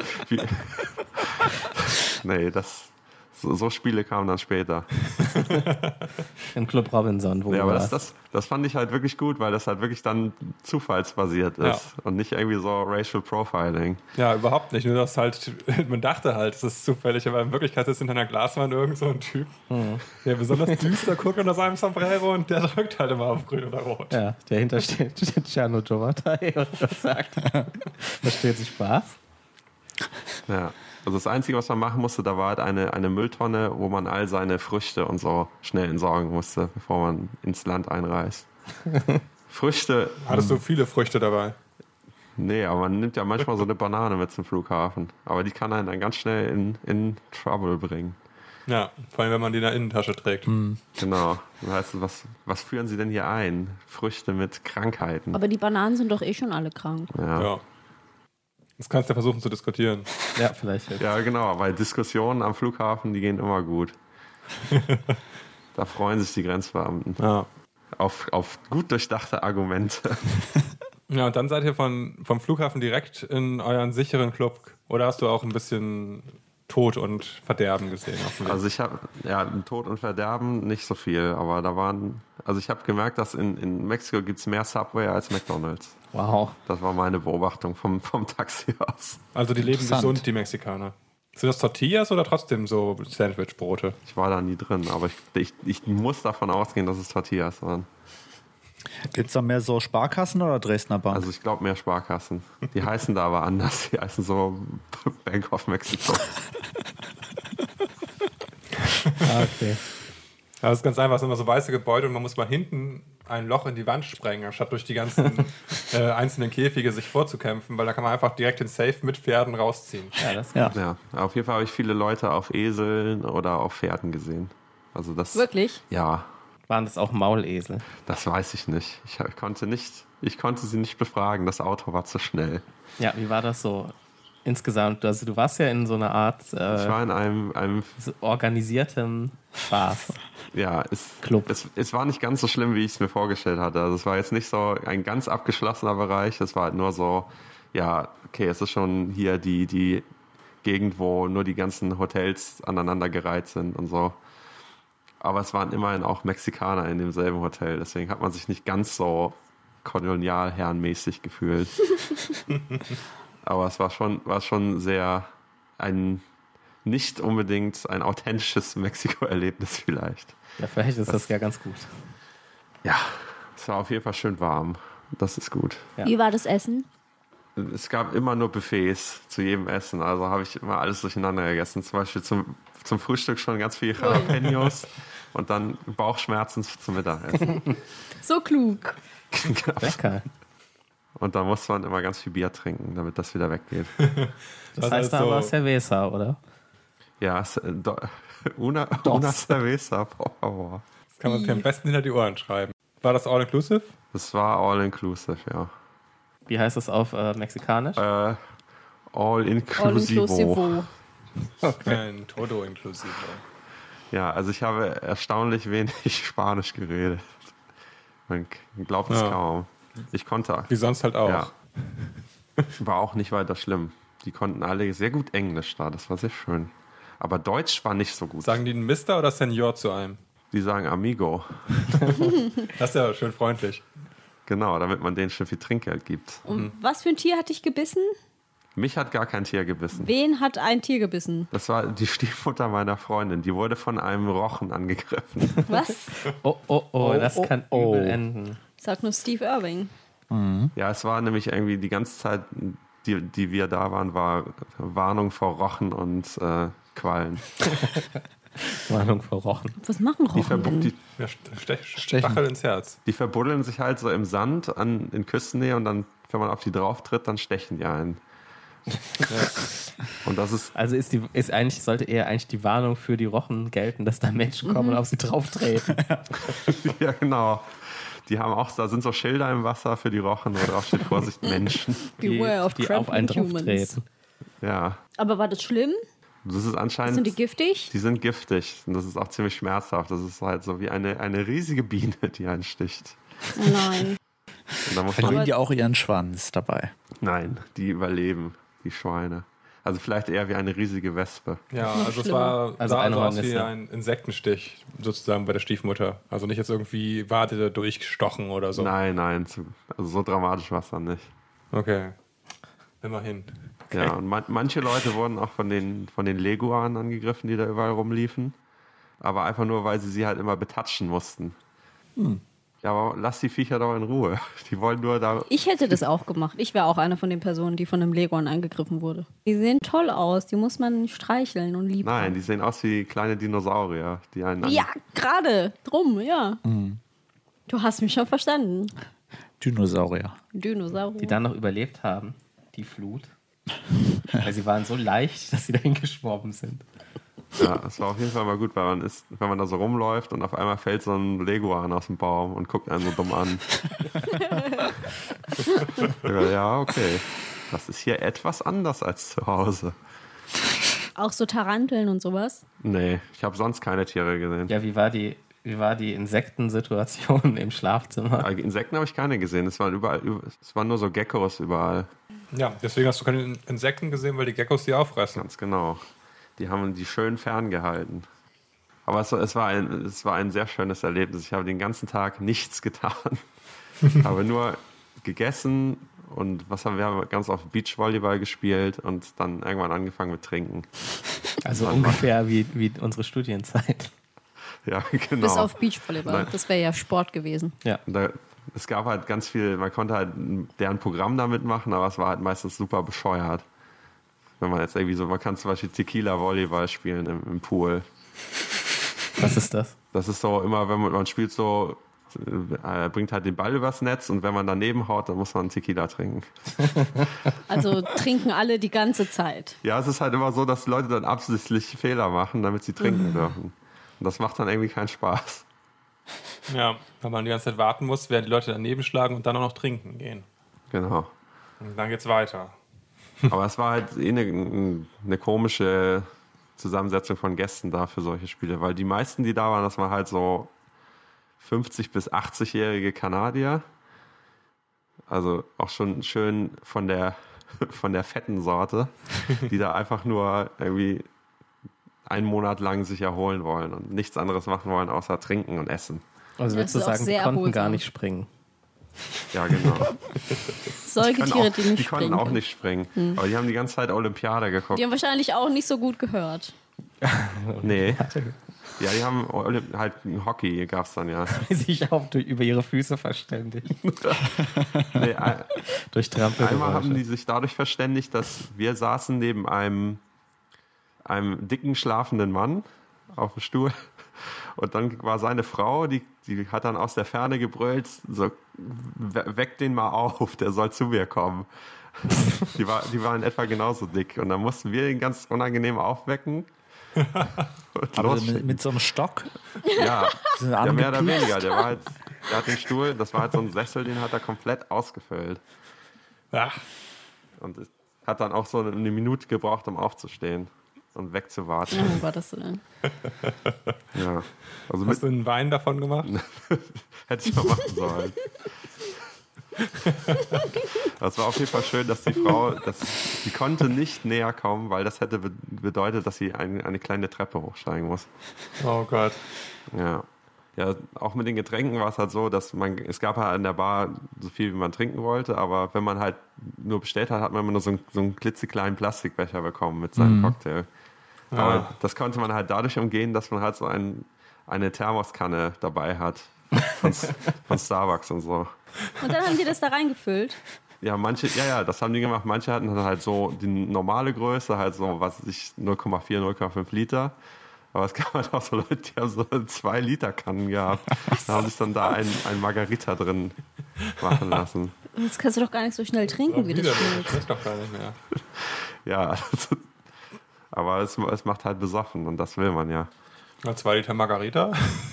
nee, so Spiele kamen dann später. Im Club Robinson, wo aber das fand ich halt wirklich gut, weil das halt wirklich dann zufallsbasiert ist und nicht irgendwie so Racial Profiling. Ja, überhaupt nicht. Nur dass halt, man dachte halt, es ist zufällig, aber in Wirklichkeit ist hinter einer Glaswand irgend so ein Typ, der besonders düster guckt unter seinem Sombrero und der drückt halt immer auf grün oder rot. Ja, dahinter steht Gianno Giovanni und sagt, versteht sich Spaß. Ja. Also das Einzige, was man machen musste, da war halt eine Mülltonne, wo man all seine Früchte und so schnell entsorgen musste, bevor man ins Land einreist. Früchte... Hattest du viele Früchte dabei? Nee, aber man nimmt ja manchmal so eine Banane mit zum Flughafen. Aber die kann einen dann ganz schnell in Trouble bringen. Ja, vor allem, wenn man die in der Innentasche trägt. Genau. Das heißt, was führen sie denn hier ein? Früchte mit Krankheiten. Aber die Bananen sind doch eh schon alle krank. Ja. Das kannst du ja versuchen zu diskutieren. Ja, vielleicht. Jetzt. Ja, genau, weil Diskussionen am Flughafen, die gehen immer gut. Da freuen sich die Grenzbeamten. Ja. Auf gut durchdachte Argumente. Ja, und dann seid ihr vom Flughafen direkt in euren sicheren Club. Oder hast du auch ein bisschen Tod und Verderben gesehen? Also ich habe, Tod und Verderben nicht so viel, aber ich habe gemerkt, dass in Mexiko gibt es mehr Subway als McDonald's. Wow. Das war meine Beobachtung vom Taxi aus. Also die leben gesund, die Mexikaner. Sind das Tortillas oder trotzdem so Sandwichbrote? Ich war da nie drin, aber ich muss davon ausgehen, dass es Tortillas waren. Gibt es da mehr so Sparkassen oder Dresdner Bank? Also ich glaube mehr Sparkassen. Die heißen da aber anders. Die heißen so Bank of Mexico. Okay. Ja, das ist ganz einfach, es sind immer so weiße Gebäude und man muss mal hinten ein Loch in die Wand sprengen, anstatt durch die ganzen einzelnen Käfige sich vorzukämpfen, weil da kann man einfach direkt den Safe mit Pferden rausziehen. Ja, das Ja, auf jeden Fall habe ich viele Leute auf Eseln oder auf Pferden gesehen. Also das. Wirklich? Ja. Waren das auch Maulesel? Das weiß ich nicht. Ich konnte sie nicht befragen. Das Auto war zu schnell. Ja, wie war das so insgesamt? Also du warst ja in so einer Art ich war in einem so organisiertem Spaß. Ja, es war nicht ganz so schlimm, wie ich es mir vorgestellt hatte. Also es war jetzt nicht so ein ganz abgeschlossener Bereich. Es war halt nur so, ja, okay, es ist schon hier die Gegend, wo nur die ganzen Hotels aneinandergereiht sind und so. Aber es waren immerhin auch Mexikaner in demselben Hotel. Deswegen hat man sich nicht ganz so kolonialherrenmäßig gefühlt. Aber es war schon sehr nicht unbedingt ein authentisches Mexiko-Erlebnis vielleicht. Ja, vielleicht ist das ja ganz gut. Ja, es war auf jeden Fall schön warm. Das ist gut. Ja. Wie war das Essen? Es gab immer nur Buffets zu jedem Essen. Also habe ich immer alles durcheinander gegessen. Zum Beispiel zum Frühstück schon ganz viel Jalapenos und dann Bauchschmerzen zum Mittagessen. So klug. Lecker. Und da muss man immer ganz viel Bier trinken, damit das wieder weggeht. Das heißt da aber Cerveza, oder? Ja, una Cerveza, por favor. Das kann man sich am besten hinter die Ohren schreiben. War das All-Inclusive? Das war All-Inclusive, ja. Wie heißt das auf Mexikanisch? All-Inclusivo. Okay. Ein Todo-Inclusivo. Ja, also ich habe erstaunlich wenig Spanisch geredet. Man glaubt es kaum. Ich konnte. Wie sonst halt auch. Ja. War auch nicht weiter schlimm. Die konnten alle sehr gut Englisch da, das war sehr schön. Aber Deutsch war nicht so gut. Sagen die Mister oder Senior zu einem? Die sagen Amigo. Das ist ja schön freundlich. Genau, damit man denen schon viel Trinkgeld gibt. Und was für ein Tier hat dich gebissen? Mich hat gar kein Tier gebissen. Wen hat ein Tier gebissen? Das war die Stiefmutter meiner Freundin. Die wurde von einem Rochen angegriffen. Was? Das kann übel enden. Sagt nur Steve Irving. Ja, es war nämlich irgendwie die ganze Zeit, die wir da waren, war Warnung vor Rochen und Quallen. Warnung vor Rochen. Was machen Rochen denn? Stachel ins Herz. Die verbuddeln sich halt so im Sand in Küstennähe und dann, wenn man auf die drauf tritt, dann stechen die einen. Und das ist. Also sollte eher eigentlich die Warnung für die Rochen gelten, dass da Menschen kommen und auf sie drauf treten. Ja, genau. Die haben auch, da sind so Schilder im Wasser für die Rochen, wo drauf steht Vorsicht Menschen. Beware of die auf einen drauf humans. treten. Ja. Aber war das schlimm? Das ist anscheinend. Sind die giftig? Die sind giftig. Und das ist auch ziemlich schmerzhaft. Das ist halt so wie eine riesige Biene, die einen sticht. Oh nein. Und da muss Verlieren die auch ihren Schwanz dabei? Nein, die überleben, die Schweine. Also vielleicht eher wie eine riesige Wespe. Ja, also es war also sah so aus wie Hornisse. ein Insektenstich sozusagen bei der Stiefmutter. Also nicht jetzt irgendwie Wade durchgestochen oder so. Nein, also so dramatisch war es dann nicht. Okay. Immerhin. Okay. Ja, und manche Leute wurden auch von den Leguanen angegriffen, die da überall rumliefen. Aber einfach nur, weil sie halt immer betatschen mussten. Ja, aber lass die Viecher doch in Ruhe. Die wollen nur da. Ich hätte das auch gemacht. Ich wäre auch eine von den Personen, die von einem Leguan angegriffen wurde. Die sehen toll aus. Die muss man streicheln und lieb Nein, haben. die sehen aus wie kleine Dinosaurier, die einen. Ja, gerade. Drum, ja. Du hast mich schon verstanden. Dinosaurier. Dinosaurier. Die dann noch überlebt haben, die Flut. Weil sie waren so leicht, dass sie dahin geschwommen sind. Ja, es war auf jeden Fall mal gut, weil wenn man da so rumläuft und auf einmal fällt so ein Leguan aus dem Baum und guckt einen so dumm an. Ja, okay. Das ist hier etwas anders als zu Hause. Auch so Taranteln und sowas. Nee, ich habe sonst keine Tiere gesehen. Ja, wie war die Insektensituation im Schlafzimmer? Insekten habe ich keine gesehen. Es waren nur so Geckos überall. Ja, deswegen hast du keine Insekten gesehen, weil die Geckos die auffressen. Ganz genau. Die haben die schön ferngehalten. Aber es war ein sehr schönes Erlebnis. Ich habe den ganzen Tag nichts getan. Habe nur gegessen und wir haben ganz oft Beachvolleyball gespielt und dann irgendwann angefangen mit Trinken. Also ungefähr wie unsere Studienzeit. Ja, genau. Bis auf Beachvolleyball. Das wäre ja Sport gewesen. Ja. Es gab halt ganz viel, man konnte halt deren Programm damit machen, aber es war halt meistens super bescheuert. Wenn man jetzt irgendwie so, man kann zum Beispiel Tequila-Volleyball spielen im Pool. Was ist das? Das ist so immer, wenn man spielt so, bringt halt den Ball übers Netz und wenn man daneben haut, dann muss man Tequila trinken. Also trinken alle die ganze Zeit. Ja, es ist halt immer so, dass Leute dann absichtlich Fehler machen, damit sie trinken dürfen. Und das macht dann irgendwie keinen Spaß. Ja, weil man die ganze Zeit warten muss, während die Leute daneben schlagen und dann auch noch trinken gehen. Genau. Und dann geht's weiter. Aber es war halt eine komische Zusammensetzung von Gästen da für solche Spiele, weil die meisten, die da waren, das waren halt so 50- bis 80-jährige Kanadier. Also auch schon schön von der fetten Sorte, die da einfach nur irgendwie einen Monat lang sich erholen wollen und nichts anderes machen wollen, außer trinken und essen. Also würdest du sagen, die konnten gar nicht springen? Ja, genau. Säugetiere, die nicht Die konnten springen auch können. nicht springen. Aber die haben die ganze Zeit Olympiade geguckt. Die haben wahrscheinlich auch nicht so gut gehört. Nee. Ja, die haben halt Hockey, gab's dann ja. Sich auch über ihre Füße verständigt. Nee, durch Trampelgeräusche. Einmal haben die sich dadurch verständigt, dass wir saßen neben einem dicken, schlafenden Mann auf dem Stuhl. Und dann war seine Frau, die hat dann aus der Ferne gebrüllt, so, weck den mal auf, der soll zu mir kommen. Die war in etwa genauso dick. Und dann mussten wir ihn ganz unangenehm aufwecken. Aber mit so einem Stock? Ja, mehr oder weniger. Der hat den Stuhl, das war halt so ein Sessel, den hat er komplett ausgefüllt. Ach. Und es hat dann auch so eine Minute gebraucht, um aufzustehen. und wegzuwarten. Oh, war das so denn? Ja. Also Hast du einen Wein davon gemacht? Hätte ich mal machen sollen. Das war auf jeden Fall schön, dass die Frau, die konnte nicht näher kommen, weil das hätte bedeutet, dass sie eine kleine Treppe hochsteigen muss. Oh Gott. Ja. Ja, auch mit den Getränken war es halt so, dass es gab halt an der Bar so viel, wie man trinken wollte, aber wenn man halt nur bestellt hat, hat man immer nur so einen klitzekleinen Plastikbecher bekommen mit seinem Cocktail. Ja. Aber das konnte man halt dadurch umgehen, dass man halt so eine Thermoskanne dabei hat von Starbucks und so. Und dann haben die das da reingefüllt? Ja, das haben die gemacht. Manche hatten dann halt so die normale Größe, halt so, 0,4, 0,5 Liter. Aber es gab halt auch so Leute, die haben so 2 Liter Kannen gehabt. Da haben sich dann da ein Margarita drin machen lassen. Das kannst du doch gar nicht so schnell trinken, wie das schmeckt. Das schmeckt doch gar nicht mehr. Ja, aber es macht halt besoffen und das will man ja. 2 Liter Margarita?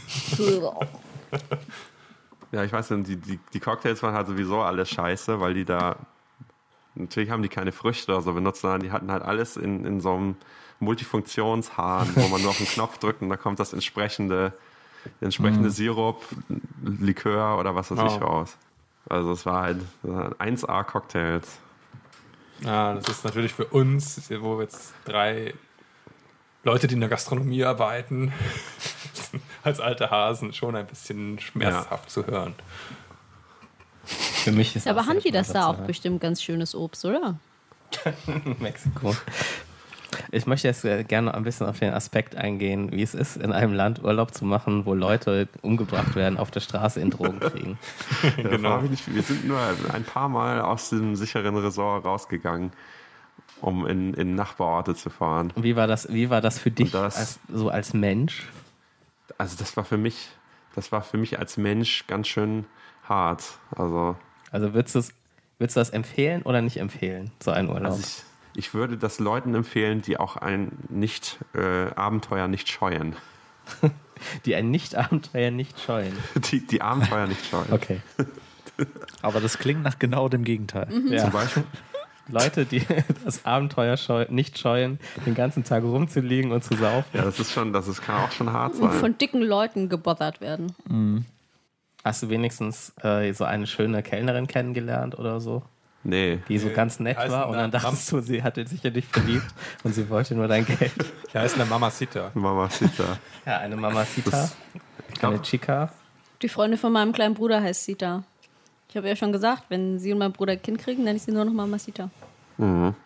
Ja, ich weiß nicht, die Cocktails waren halt sowieso alles scheiße, weil die da, natürlich haben die keine Früchte oder so benutzt, sondern die hatten halt alles in so einem Multifunktionshahn, wo man nur auf den Knopf drückt und da kommt das entsprechende Sirup, Likör oder was weiß ich raus. Also es war halt 1A-Cocktails. Ja, das ist natürlich für uns, wo wir jetzt 3 Leute, die in der Gastronomie arbeiten, als alte Hasen schon ein bisschen schmerzhaft zu hören. Für mich ist aber haben die das da auch bestimmt ganz schönes Obst, oder? Mexiko. Ich möchte jetzt gerne ein bisschen auf den Aspekt eingehen, wie es ist, in einem Land Urlaub zu machen, wo Leute umgebracht werden, auf der Straße in Drogen kriegen. Genau. Wir sind nur ein paar Mal aus dem sicheren Resort rausgegangen, um in Nachbarorte zu fahren. Und wie war das für dich als Mensch? Also das war für mich als Mensch ganz schön hart. Also würdest du das empfehlen oder nicht empfehlen, so einen Urlaub? Also ich würde das Leuten empfehlen, die auch ein Abenteuer nicht scheuen. Die ein Abenteuer nicht scheuen. Die Abenteuer nicht scheuen. Okay. Aber das klingt nach genau dem Gegenteil. Ja. Zum Beispiel? Leute, die das Abenteuer nicht scheuen, den ganzen Tag rumzuliegen und zu saufen. Ja, kann auch schon hart sein. Und von dicken Leuten gebothert werden. Mhm. Hast du wenigstens so eine schöne Kellnerin kennengelernt oder so? Nee. Die so ganz nett war und dann dachtest du, sie hatte sich ja nicht verliebt und sie wollte nur dein Geld. Die heißt eine Mamacita. Mamacita. Ja, eine Mamacita. Eine Chica. Die Freundin von meinem kleinen Bruder heißt Sita. Ich habe ja schon gesagt, wenn sie und mein Bruder ein Kind kriegen, nenne ich sie nur noch Mamacita. Mhm.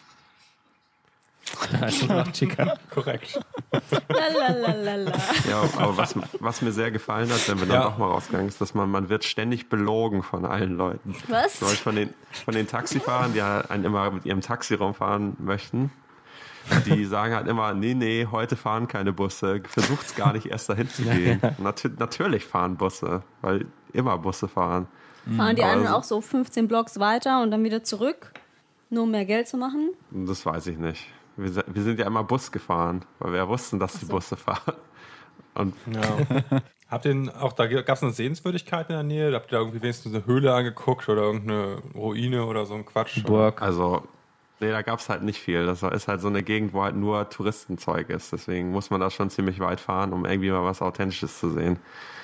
Also noch Chica. Korrekt. Lalalala. Ja, aber was mir sehr gefallen hat, wenn wir dann doch mal rausgegangen ist, dass man wird ständig belogen von allen Leuten. Was? Von den Taxifahrern, die einen immer mit ihrem Taxi rumfahren möchten. Die sagen halt immer, nee, heute fahren keine Busse. Versucht's gar nicht erst dahin zu gehen. Natürlich fahren Busse, weil immer Busse fahren. Fahren die einen auch so 15 Blocks weiter und dann wieder zurück, nur um mehr Geld zu machen? Das weiß ich nicht. Wir sind ja immer Bus gefahren, weil wir ja wussten, dass die Busse fahren. Und Habt ihr auch, da gab es eine Sehenswürdigkeit in der Nähe? Habt ihr da irgendwie wenigstens eine Höhle angeguckt oder irgendeine Ruine oder so ein Quatsch? Burg. Also, nee, da gab es halt nicht viel. Das ist halt so eine Gegend, wo halt nur Touristenzeug ist. Deswegen muss man da schon ziemlich weit fahren, um irgendwie mal was Authentisches zu sehen.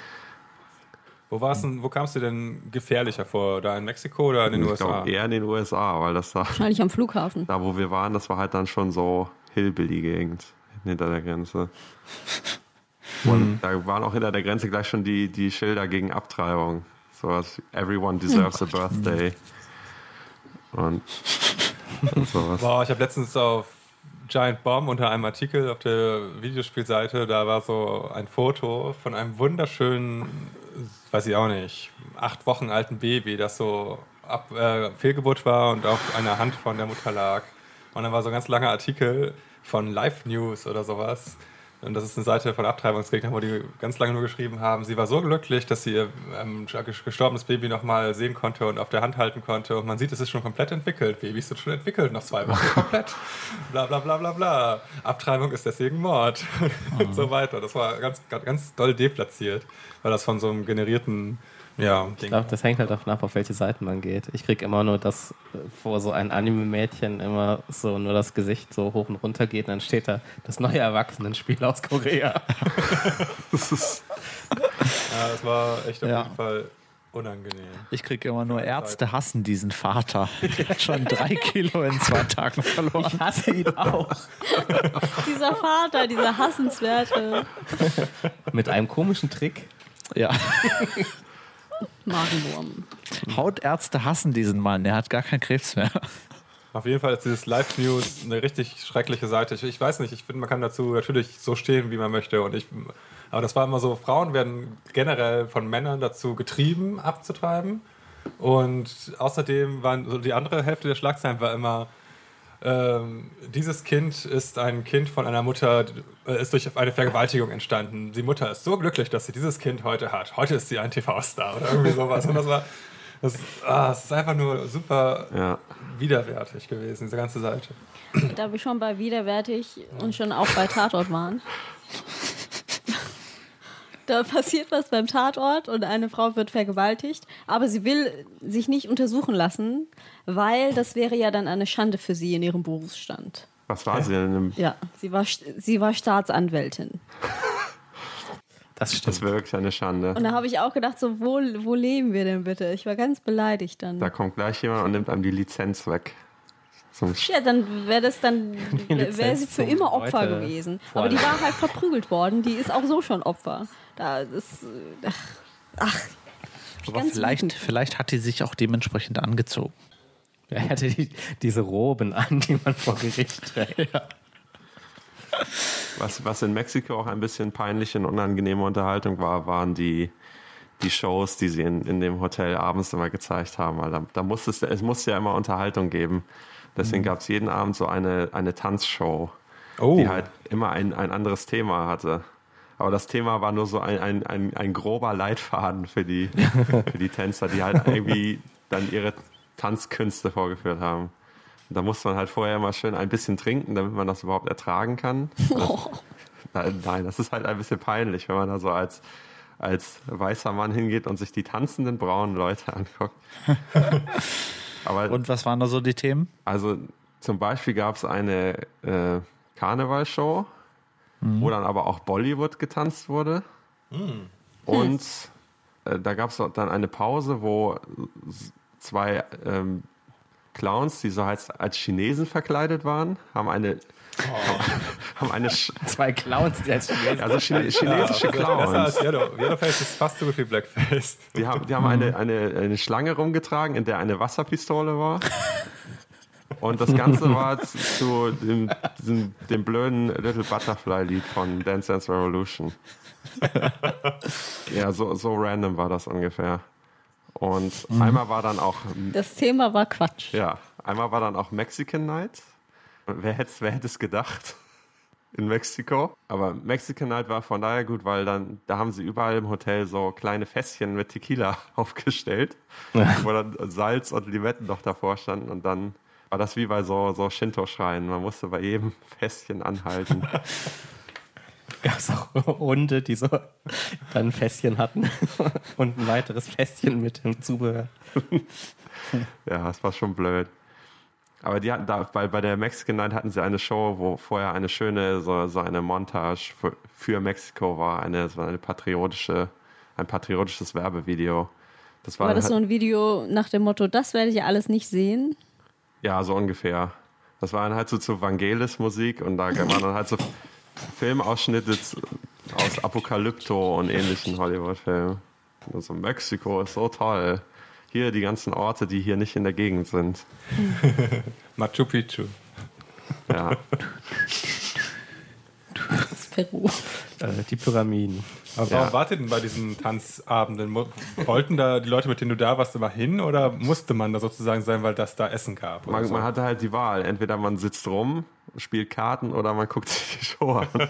Wo kamst du denn gefährlicher vor? Da in Mexiko oder in den USA? Ich glaube eher in den USA, weil das da... Wahrscheinlich am Flughafen. Da, wo wir waren, das war halt dann schon so Hillbilly-Gegend hinter der Grenze. Und da waren auch hinter der Grenze gleich schon die Schilder gegen Abtreibung. So was, everyone deserves a birthday. Und sowas. Boah, ich habe letztens auf Giant Bomb unter einem Artikel auf der Videospielseite, da war so ein Foto von einem wunderschönen, weiß ich auch nicht, 8 Wochen alten Baby, das so Fehlgeburt war und auf einer Hand von der Mutter lag. Und dann war so ein ganz langer Artikel von Live News oder sowas. Und das ist eine Seite von Abtreibungsgegnern, wo die ganz lange nur geschrieben haben, sie war so glücklich, dass sie ihr gestorbenes Baby nochmal sehen konnte und auf der Hand halten konnte. Und man sieht, es ist schon komplett entwickelt. Babys sind schon entwickelt, nach 2 Wochen komplett. Bla bla bla bla bla. Abtreibung ist deswegen Mord. Und so weiter. Das war ganz, ganz doll deplatziert. weil das von so einem generierten Ding. Ich glaube, das hängt halt davon ab, auf welche Seiten man geht. Ich kriege immer nur das, wo so ein Anime-Mädchen immer so nur das Gesicht so hoch und runter geht und dann steht da das neue Erwachsenenspiel aus Korea. Das war echt auf jeden Fall unangenehm. Ich kriege immer nur, Ärzte hassen diesen Vater. Der hat schon 3 Kilo in 2 Tagen verloren. Ich hasse ihn auch. Dieser Vater, dieser Hassenswerte. Mit einem komischen Trick. Ja. Magenwurm. Hautärzte hassen diesen Mann. Der hat gar keinen Krebs mehr. Auf jeden Fall ist dieses Live-News eine richtig schreckliche Seite. Ich weiß nicht, ich finde, man kann dazu natürlich so stehen, wie man möchte. Aber das war immer so, Frauen werden generell von Männern dazu getrieben, abzutreiben. Und außerdem waren so die andere Hälfte der Schlagzeilen war immer, dieses Kind ist ein Kind von einer Mutter, ist durch eine Vergewaltigung entstanden. Die Mutter ist so glücklich, dass sie dieses Kind heute hat. Heute ist sie ein TV-Star oder irgendwie sowas. Und das ist einfach nur super widerwärtig gewesen, diese ganze Seite. Da wir schon bei widerwärtig und schon auch bei Tatort waren. Da passiert was beim Tatort und eine Frau wird vergewaltigt, aber sie will sich nicht untersuchen lassen, weil das wäre ja dann eine Schande für sie in ihrem Berufsstand. Was war sie denn? Ja, sie war Staatsanwältin. Das stimmt. Das wäre wirklich eine Schande. Und da habe ich auch gedacht, so, wo leben wir denn bitte? Ich war ganz beleidigt dann. Da kommt gleich jemand und nimmt einem die Lizenz weg. Ja, dann wäre sie für immer Opfer gewesen. Aber die war halt verprügelt worden. Die ist auch so schon Opfer. Aber vielleicht hat die sich auch dementsprechend angezogen. Er hätte diese Roben an, die man vor Gericht trägt. Ja. Was in Mexiko auch ein bisschen peinliche und unangenehme Unterhaltung war, waren die Shows, die sie in dem Hotel abends immer gezeigt haben. Weil es musste ja immer Unterhaltung geben. Deswegen gab es jeden Abend so eine Tanzshow, die halt immer ein anderes Thema hatte. Aber das Thema war nur so ein grober Leitfaden für die Tänzer, die halt irgendwie dann ihre Tanzkünste vorgeführt haben. Und da musste man halt vorher immer schön ein bisschen trinken, damit man das überhaupt ertragen kann. Nein, das ist halt ein bisschen peinlich, wenn man da so als weißer Mann hingeht und sich die tanzenden braunen Leute anguckt. Und was waren da so die Themen? Also zum Beispiel gab es eine Karnevalshow, wo dann aber auch Bollywood getanzt wurde. Und da gab es dann eine Pause, wo 2 Clowns, die so als Chinesen verkleidet waren, haben eine 2 Clowns, die als Chinesen. Also chinesische Clowns. Besser als Yellowface ist fast so viel Blackface. Die haben eine Schlange rumgetragen, in der eine Wasserpistole war. Und das Ganze war zu dem blöden Little Butterfly-Lied von Dance Dance Revolution. Ja, so random war das ungefähr. Und einmal war dann auch... Das Thema war Quatsch. Ja, einmal war dann auch Mexican Night. Wer hätte es gedacht in Mexiko? Aber Mexican Night war von daher gut, weil da haben sie überall im Hotel so kleine Fässchen mit Tequila aufgestellt, wo dann Salz und Limetten noch davor standen. Und dann war das wie bei so Shinto-Schreinen. Man musste bei jedem Fässchen anhalten. Gab es auch Hunde, die so dann ein Fässchen hatten und ein weiteres Fässchen mit dem Zubehör. Ja, das war schon blöd. Aber die hatten bei der Mexican Night hatten sie eine Show, wo vorher eine schöne so eine Montage für Mexiko war, ein patriotisches Werbevideo. War das so ein Video nach dem Motto, das werde ich ja alles nicht sehen? Ja, so ungefähr. Das war dann halt so zu Vangelis-Musik und da waren dann halt so Filmausschnitte aus Apokalypto und ähnlichen Hollywood-Filmen. Also Mexiko ist so toll. Hier die ganzen Orte, die hier nicht in der Gegend sind. Machu Picchu. Ja. Das Peru. Die Pyramiden. Aber warum wart ihr denn bei diesen Tanzabenden? Wollten da die Leute, mit denen du da warst, immer hin oder musste man da sozusagen sein, weil das da Essen gab? Man hatte halt die Wahl. Entweder man sitzt rum, spielt Karten oder man guckt sich die Show an.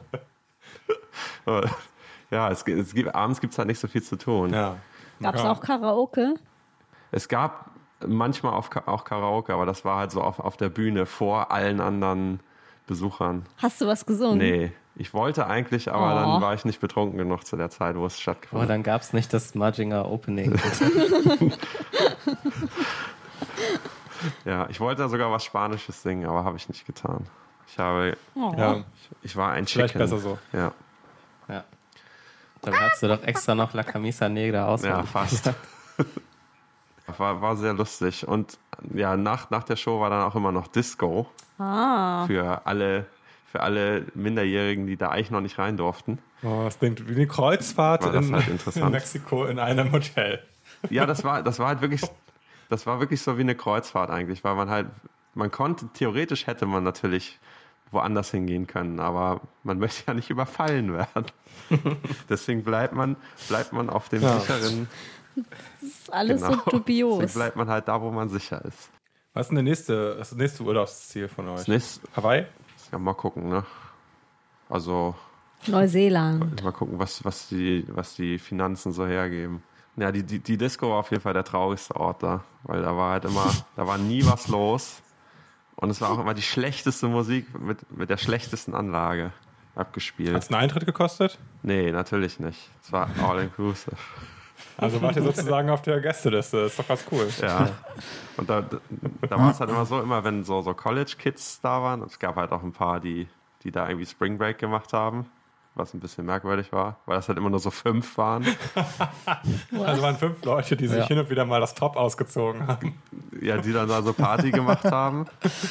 Ja, abends gibt es halt nicht so viel zu tun. Ja. Gab es auch Karaoke? Es gab manchmal auch Karaoke, aber das war halt so auf der Bühne vor allen anderen Besuchern. Hast du was gesungen? Nee, Ich wollte eigentlich, aber dann war ich nicht betrunken genug zu der Zeit, wo es stattgefunden hat. Dann gab es nicht das Majinger Opening. Ja, ich wollte da sogar was Spanisches singen, aber habe ich nicht getan. Ich war ein Chicken. Vielleicht besser so. Ja. Dann hast du doch extra noch La Camisa Negra auswendig. Ja, fast. War sehr lustig. Und ja, nach der Show war dann auch immer noch Disco. Für alle Minderjährigen, die da eigentlich noch nicht rein durften. Oh, das klingt wie eine Kreuzfahrt in Mexiko in einem Hotel. Ja, das war halt wirklich so wie eine Kreuzfahrt eigentlich, weil man konnte, theoretisch hätte man natürlich woanders hingehen können, aber man möchte ja nicht überfallen werden. Deswegen bleibt man auf dem sicheren. Das ist alles so dubios. Deswegen bleibt man halt da, wo man sicher ist. Was ist das nächste Urlaubsziel von euch? Hawaii? Ja, mal gucken, ne? Also Neuseeland. Mal gucken, was die Finanzen so hergeben. Ja, die Disco war auf jeden Fall der traurigste Ort da, weil da war nie was los. Und es war auch immer die schlechteste Musik mit der schlechtesten Anlage abgespielt. Hat es einen Eintritt gekostet? Nee, natürlich nicht. Es war all-inclusive. Also wart ihr sozusagen auf der Gästeliste. Das ist doch ganz cool. Ja. Und da war es halt immer wenn so College-Kids da waren. Und es gab halt auch ein paar, die da irgendwie Spring Break gemacht haben. Was ein bisschen merkwürdig war, weil das halt immer nur so 5 waren. Also waren 5 Leute, die sich hin und wieder mal das Top ausgezogen haben. Ja, die dann da so Party gemacht haben.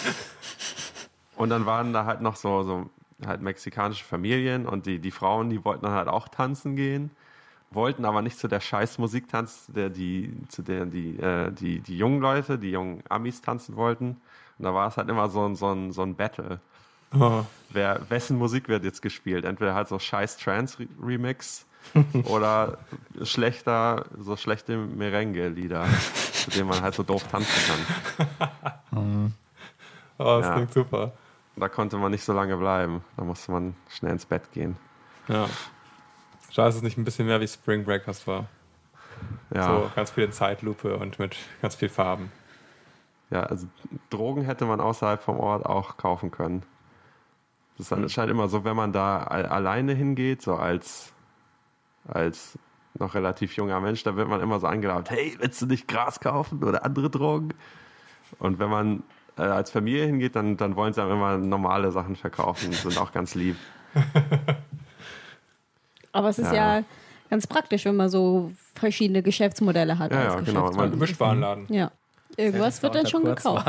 Und dann waren da halt noch so halt mexikanische Familien und die Frauen, die wollten dann halt auch tanzen gehen, wollten aber nicht zu der Scheißmusik tanzen, zu der die jungen Leute, die jungen Amis tanzen wollten. Und da war es halt immer so ein Battle. Oh. Wessen Musik wird jetzt gespielt? Entweder halt so scheiß Trance-Remix oder schlechte Merengue-Lieder, zu denen man halt so doof tanzen kann. Oh, das klingt super. Da konnte man nicht so lange bleiben. Da musste man schnell ins Bett gehen. Ja. Schade, dass es nicht ein bisschen mehr wie Spring Breakers war. Ja. So ganz viel in Zeitlupe und mit ganz viel Farben. Ja, also Drogen hätte man außerhalb vom Ort auch kaufen können. Das ist anscheinend immer so, wenn man da alleine hingeht, so als noch relativ junger Mensch, da wird man immer so angelaufen, hey, willst du nicht Gras kaufen oder andere Drogen? Und wenn man als Familie hingeht, dann wollen sie einem immer normale Sachen verkaufen und sind auch ganz lieb. Aber es ist ja ganz praktisch, wenn man so verschiedene Geschäftsmodelle hat. Ja, genau. Ein Gemischtwarenladen. Ja. Irgendwas wird dann schon gekauft.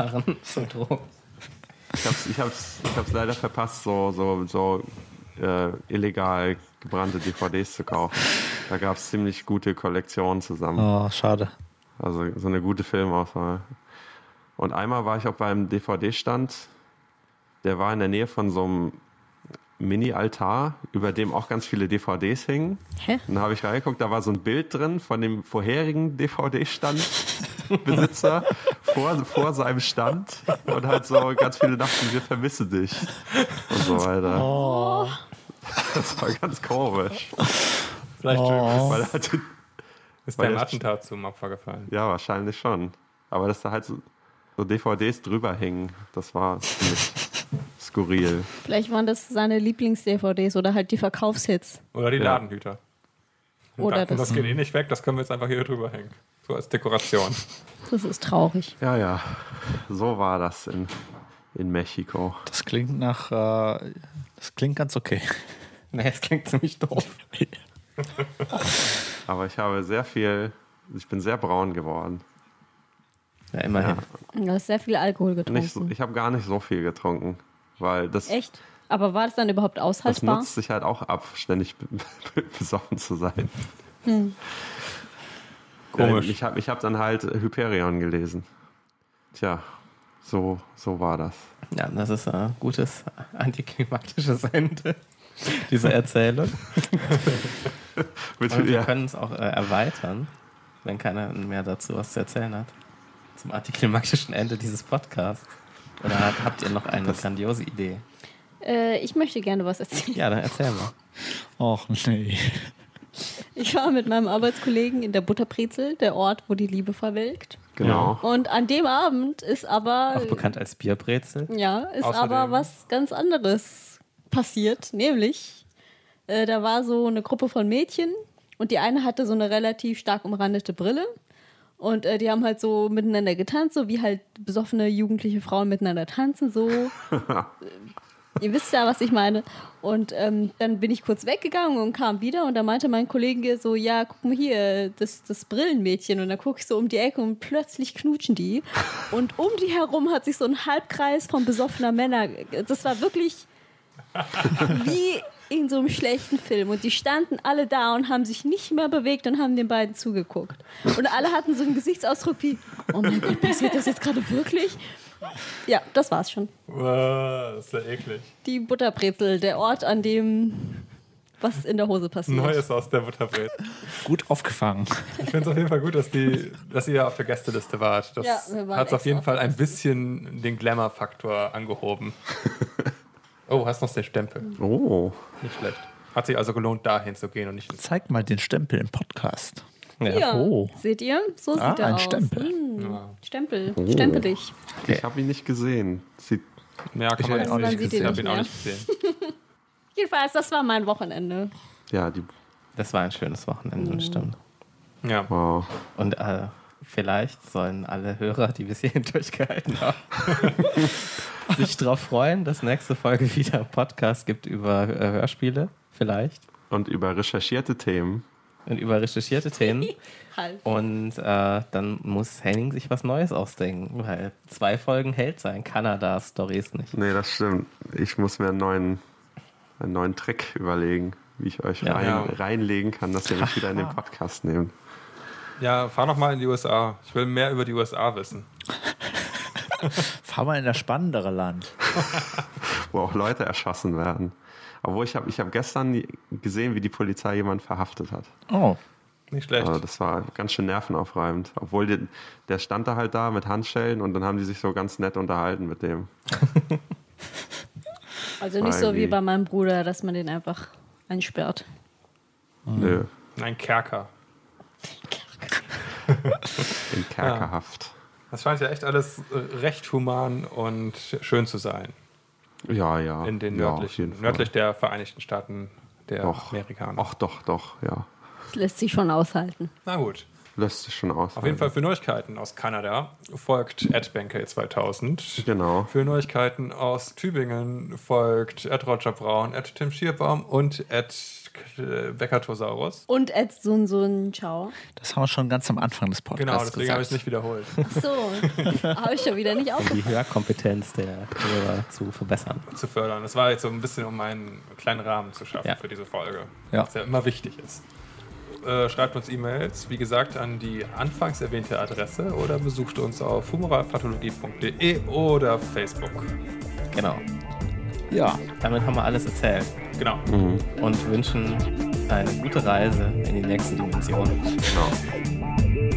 Ich hab's leider verpasst, so illegal gebrannte DVDs zu kaufen. Da gab es ziemlich gute Kollektionen zusammen. Oh, schade. Also so eine gute Filmauswahl. Und einmal war ich auch beim DVD-Stand, der war in der Nähe von so einem Mini-Altar, über dem auch ganz viele DVDs hingen. Hä? Und da habe ich reingeguckt, da war so ein Bild drin von dem vorherigen DVD-Standbesitzer vor seinem Stand und halt so ganz viele dachten, wir vermissen dich und so weiter. Oh. Das war ganz komisch. Vielleicht ist der Attentat zum Opfer gefallen. Ja, wahrscheinlich schon. Aber dass da halt so DVDs drüber hingen, das war ziemlich skurril. Vielleicht waren das seine Lieblings-DVDs oder halt die Verkaufshits. Oder die Ladenhüter. Oder das geht eh nicht weg, das können wir jetzt einfach hier drüber hängen. So als Dekoration. Das ist traurig. Ja. So war das in Mexiko. Das klingt das klingt ganz okay. Nee, es klingt ziemlich doof. Aber ich bin sehr braun geworden. Ja, immerhin. Du hast sehr viel Alkohol getrunken. Ich habe gar nicht so viel getrunken. Weil das, echt? Aber war das dann überhaupt aushaltbar? Das nutzt sich halt auch ab, ständig besoffen zu sein. Komisch. Ich hab dann halt Hyperion gelesen. Tja, so war das. Ja, das ist ein gutes antiklimatisches Ende dieser Erzählung. Und wir können es auch erweitern, wenn keiner mehr dazu was zu erzählen hat. Zum antiklimatischen Ende dieses Podcasts. Oder habt ihr noch eine grandiose Idee? Ich möchte gerne was erzählen. Ja, dann erzähl mal. Och, nee. Ich war mit meinem Arbeitskollegen in der Butterbrezel, der Ort, wo die Liebe verwelkt. Genau. Und an dem Abend ist aber... Auch bekannt als Bierbrezel. Ja, ist Außerdem aber was ganz anderes passiert, nämlich da war so eine Gruppe von Mädchen und die eine hatte so eine relativ stark umrandete Brille und die haben halt so miteinander getanzt, so wie halt besoffene jugendliche Frauen miteinander tanzen, so. Ihr wisst ja, was ich meine. Und dann bin ich kurz weggegangen und kam wieder und da meinte mein Kollege so, ja, guck mal hier, das Brillenmädchen. Und dann gucke ich so um die Ecke und plötzlich knutschen die. Und um die herum hat sich so ein Halbkreis von besoffener Männer, das war wirklich wie in so einem schlechten Film. Und die standen alle da und haben sich nicht mehr bewegt und haben den beiden zugeguckt. Und alle hatten so einen Gesichtsausdruck wie, oh mein Gott, passiert das jetzt gerade wirklich? Ja, das war's schon. Wow, das ist ja eklig. Die Butterbrezel, der Ort, an dem was in der Hose passiert. Neues aus der Butterbrezel. Gut aufgefangen. Ich finde es auf jeden Fall gut, dass ihr auf der Gästeliste wart. Das hat auf jeden Fall ein bisschen den Glamour-Faktor angehoben. Oh, hast noch den Stempel. Oh. Nicht schlecht. Hat sich also gelohnt, dahin zu gehen und nicht ins... Zeig mal den Stempel im Podcast. Ja, seht ihr? So sieht er ein aus. Stempel. Stempel. Stempel dich. Ich habe ihn nicht gesehen. Ja, kann man auch nicht gesehen. Ich habe ihn auch nicht gesehen. Jedenfalls, das war mein Wochenende. Ja, Das war ein schönes Wochenende, das stimmt. Ja. Wow. Und vielleicht sollen alle Hörer, die bis hierhin durchgehalten haben, sich darauf freuen, dass nächste Folge wieder einen Podcast gibt über Hörspiele, vielleicht. Und über recherchierte Themen. Und über recherchierte Themen. Halt. Und dann muss Henning sich was Neues ausdenken, weil 2 Folgen hält sein Kanada-Stories nicht. Nee, das stimmt. Ich muss mir einen neuen Trick überlegen, wie ich euch reinlegen kann, dass ihr mich wieder in den Podcast nehmt. Ja, fahr noch mal in die USA. Ich will mehr über die USA wissen. Fahr mal in das spannendere Land. Wo auch Leute erschossen werden. Obwohl ich hab gestern gesehen, wie die Polizei jemanden verhaftet hat. Oh. Nicht schlecht. Also das war ganz schön nervenaufreibend. Obwohl der stand da halt da mit Handschellen und dann haben die sich so ganz nett unterhalten mit dem. Also nicht so wie bei meinem Bruder, dass man den einfach einsperrt. Nö. Ein Kerker. In Kerkerhaft. Das scheint ja echt alles recht human und schön zu sein. Ja. In den nördlich der Vereinigten Staaten der Amerikaner. Ach doch, ja. Das lässt sich schon aushalten. Na gut. Lässt sich schon aus. Auf jeden Fall für Neuigkeiten aus Kanada folgt @Benke2000. Genau. Für Neuigkeiten aus Tübingen folgt @RogerBraun, @Tim Schierbaum und @Beckertosaurus. Und Sun Ciao. Das haben wir schon ganz am Anfang des Podcasts Genau, deswegen habe ich es nicht wiederholt. So, habe ich schon wieder nicht Um die aufgepasst. Hörkompetenz der Hörer zu verbessern. Zu fördern. Das war jetzt so ein bisschen, um einen kleinen Rahmen zu schaffen für diese Folge. Ja. Was ja immer wichtig ist. Schreibt uns E-Mails, wie gesagt, an die anfangs erwähnte Adresse oder besucht uns auf humoralpathologie.de oder Facebook. Genau. Ja. Damit haben wir alles erzählt. Genau. Und wünschen eine gute Reise in die nächste Dimension. Genau.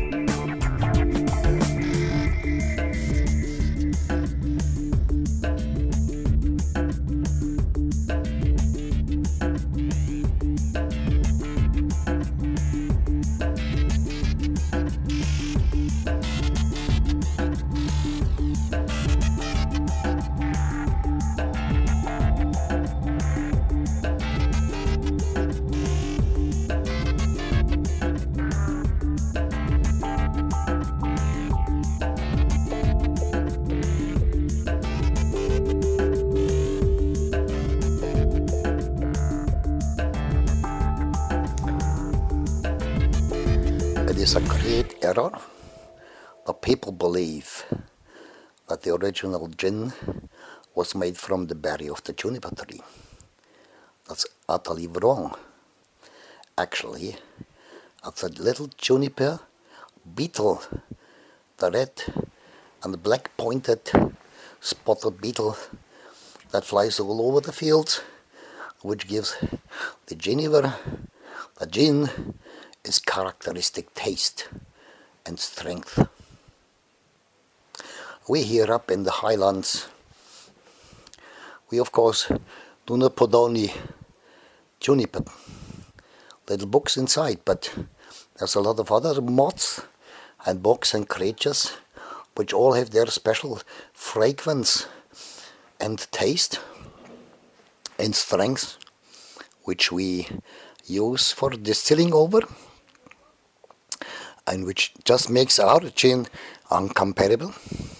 It is a great error that people believe that the original gin was made from the berry of the juniper tree. That's utterly wrong. Actually, it's a little juniper beetle, the red and black pointed spotted beetle that flies all over the fields, which gives the gin its characteristic taste and strength. We here up in the highlands, we of course do not put only juniper little bugs inside, but there's a lot of other moths and bugs and creatures which all have their special fragrance and taste. and strength, which we use for distilling over, and which just makes our gin uncomparable.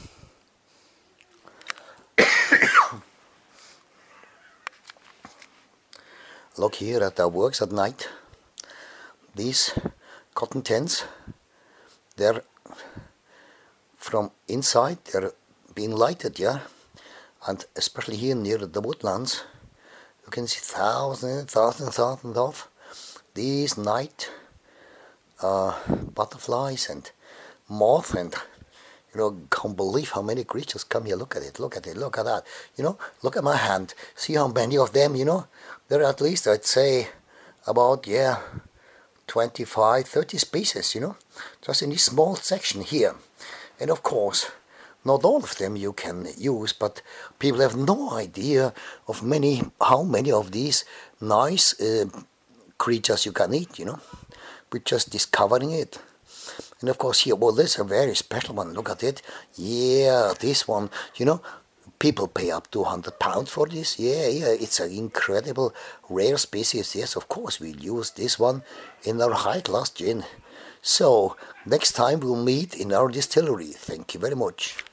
Look here at our works at night. These cotton tents, they're from inside, they're being lighted, yeah? And especially here near the woodlands, you can see thousands of these night butterflies and moths, and can't believe how many creatures come here. Look at it, look at it, look at that. Look at my hand. See how many of them, there are at least, I'd say, about, 25, 30 species, just in this small section here. And of course, not all of them you can use, but people have no idea of how many of these nice creatures you can eat, We're just discovering it. And of course here, well, this is a very special one. Look at it. Yeah, this one, people pay up to £100 for this. Yeah, it's an incredible rare species. Yes, of course, we'll use this one in our high-class gin. So, next time we'll meet in our distillery. Thank you very much.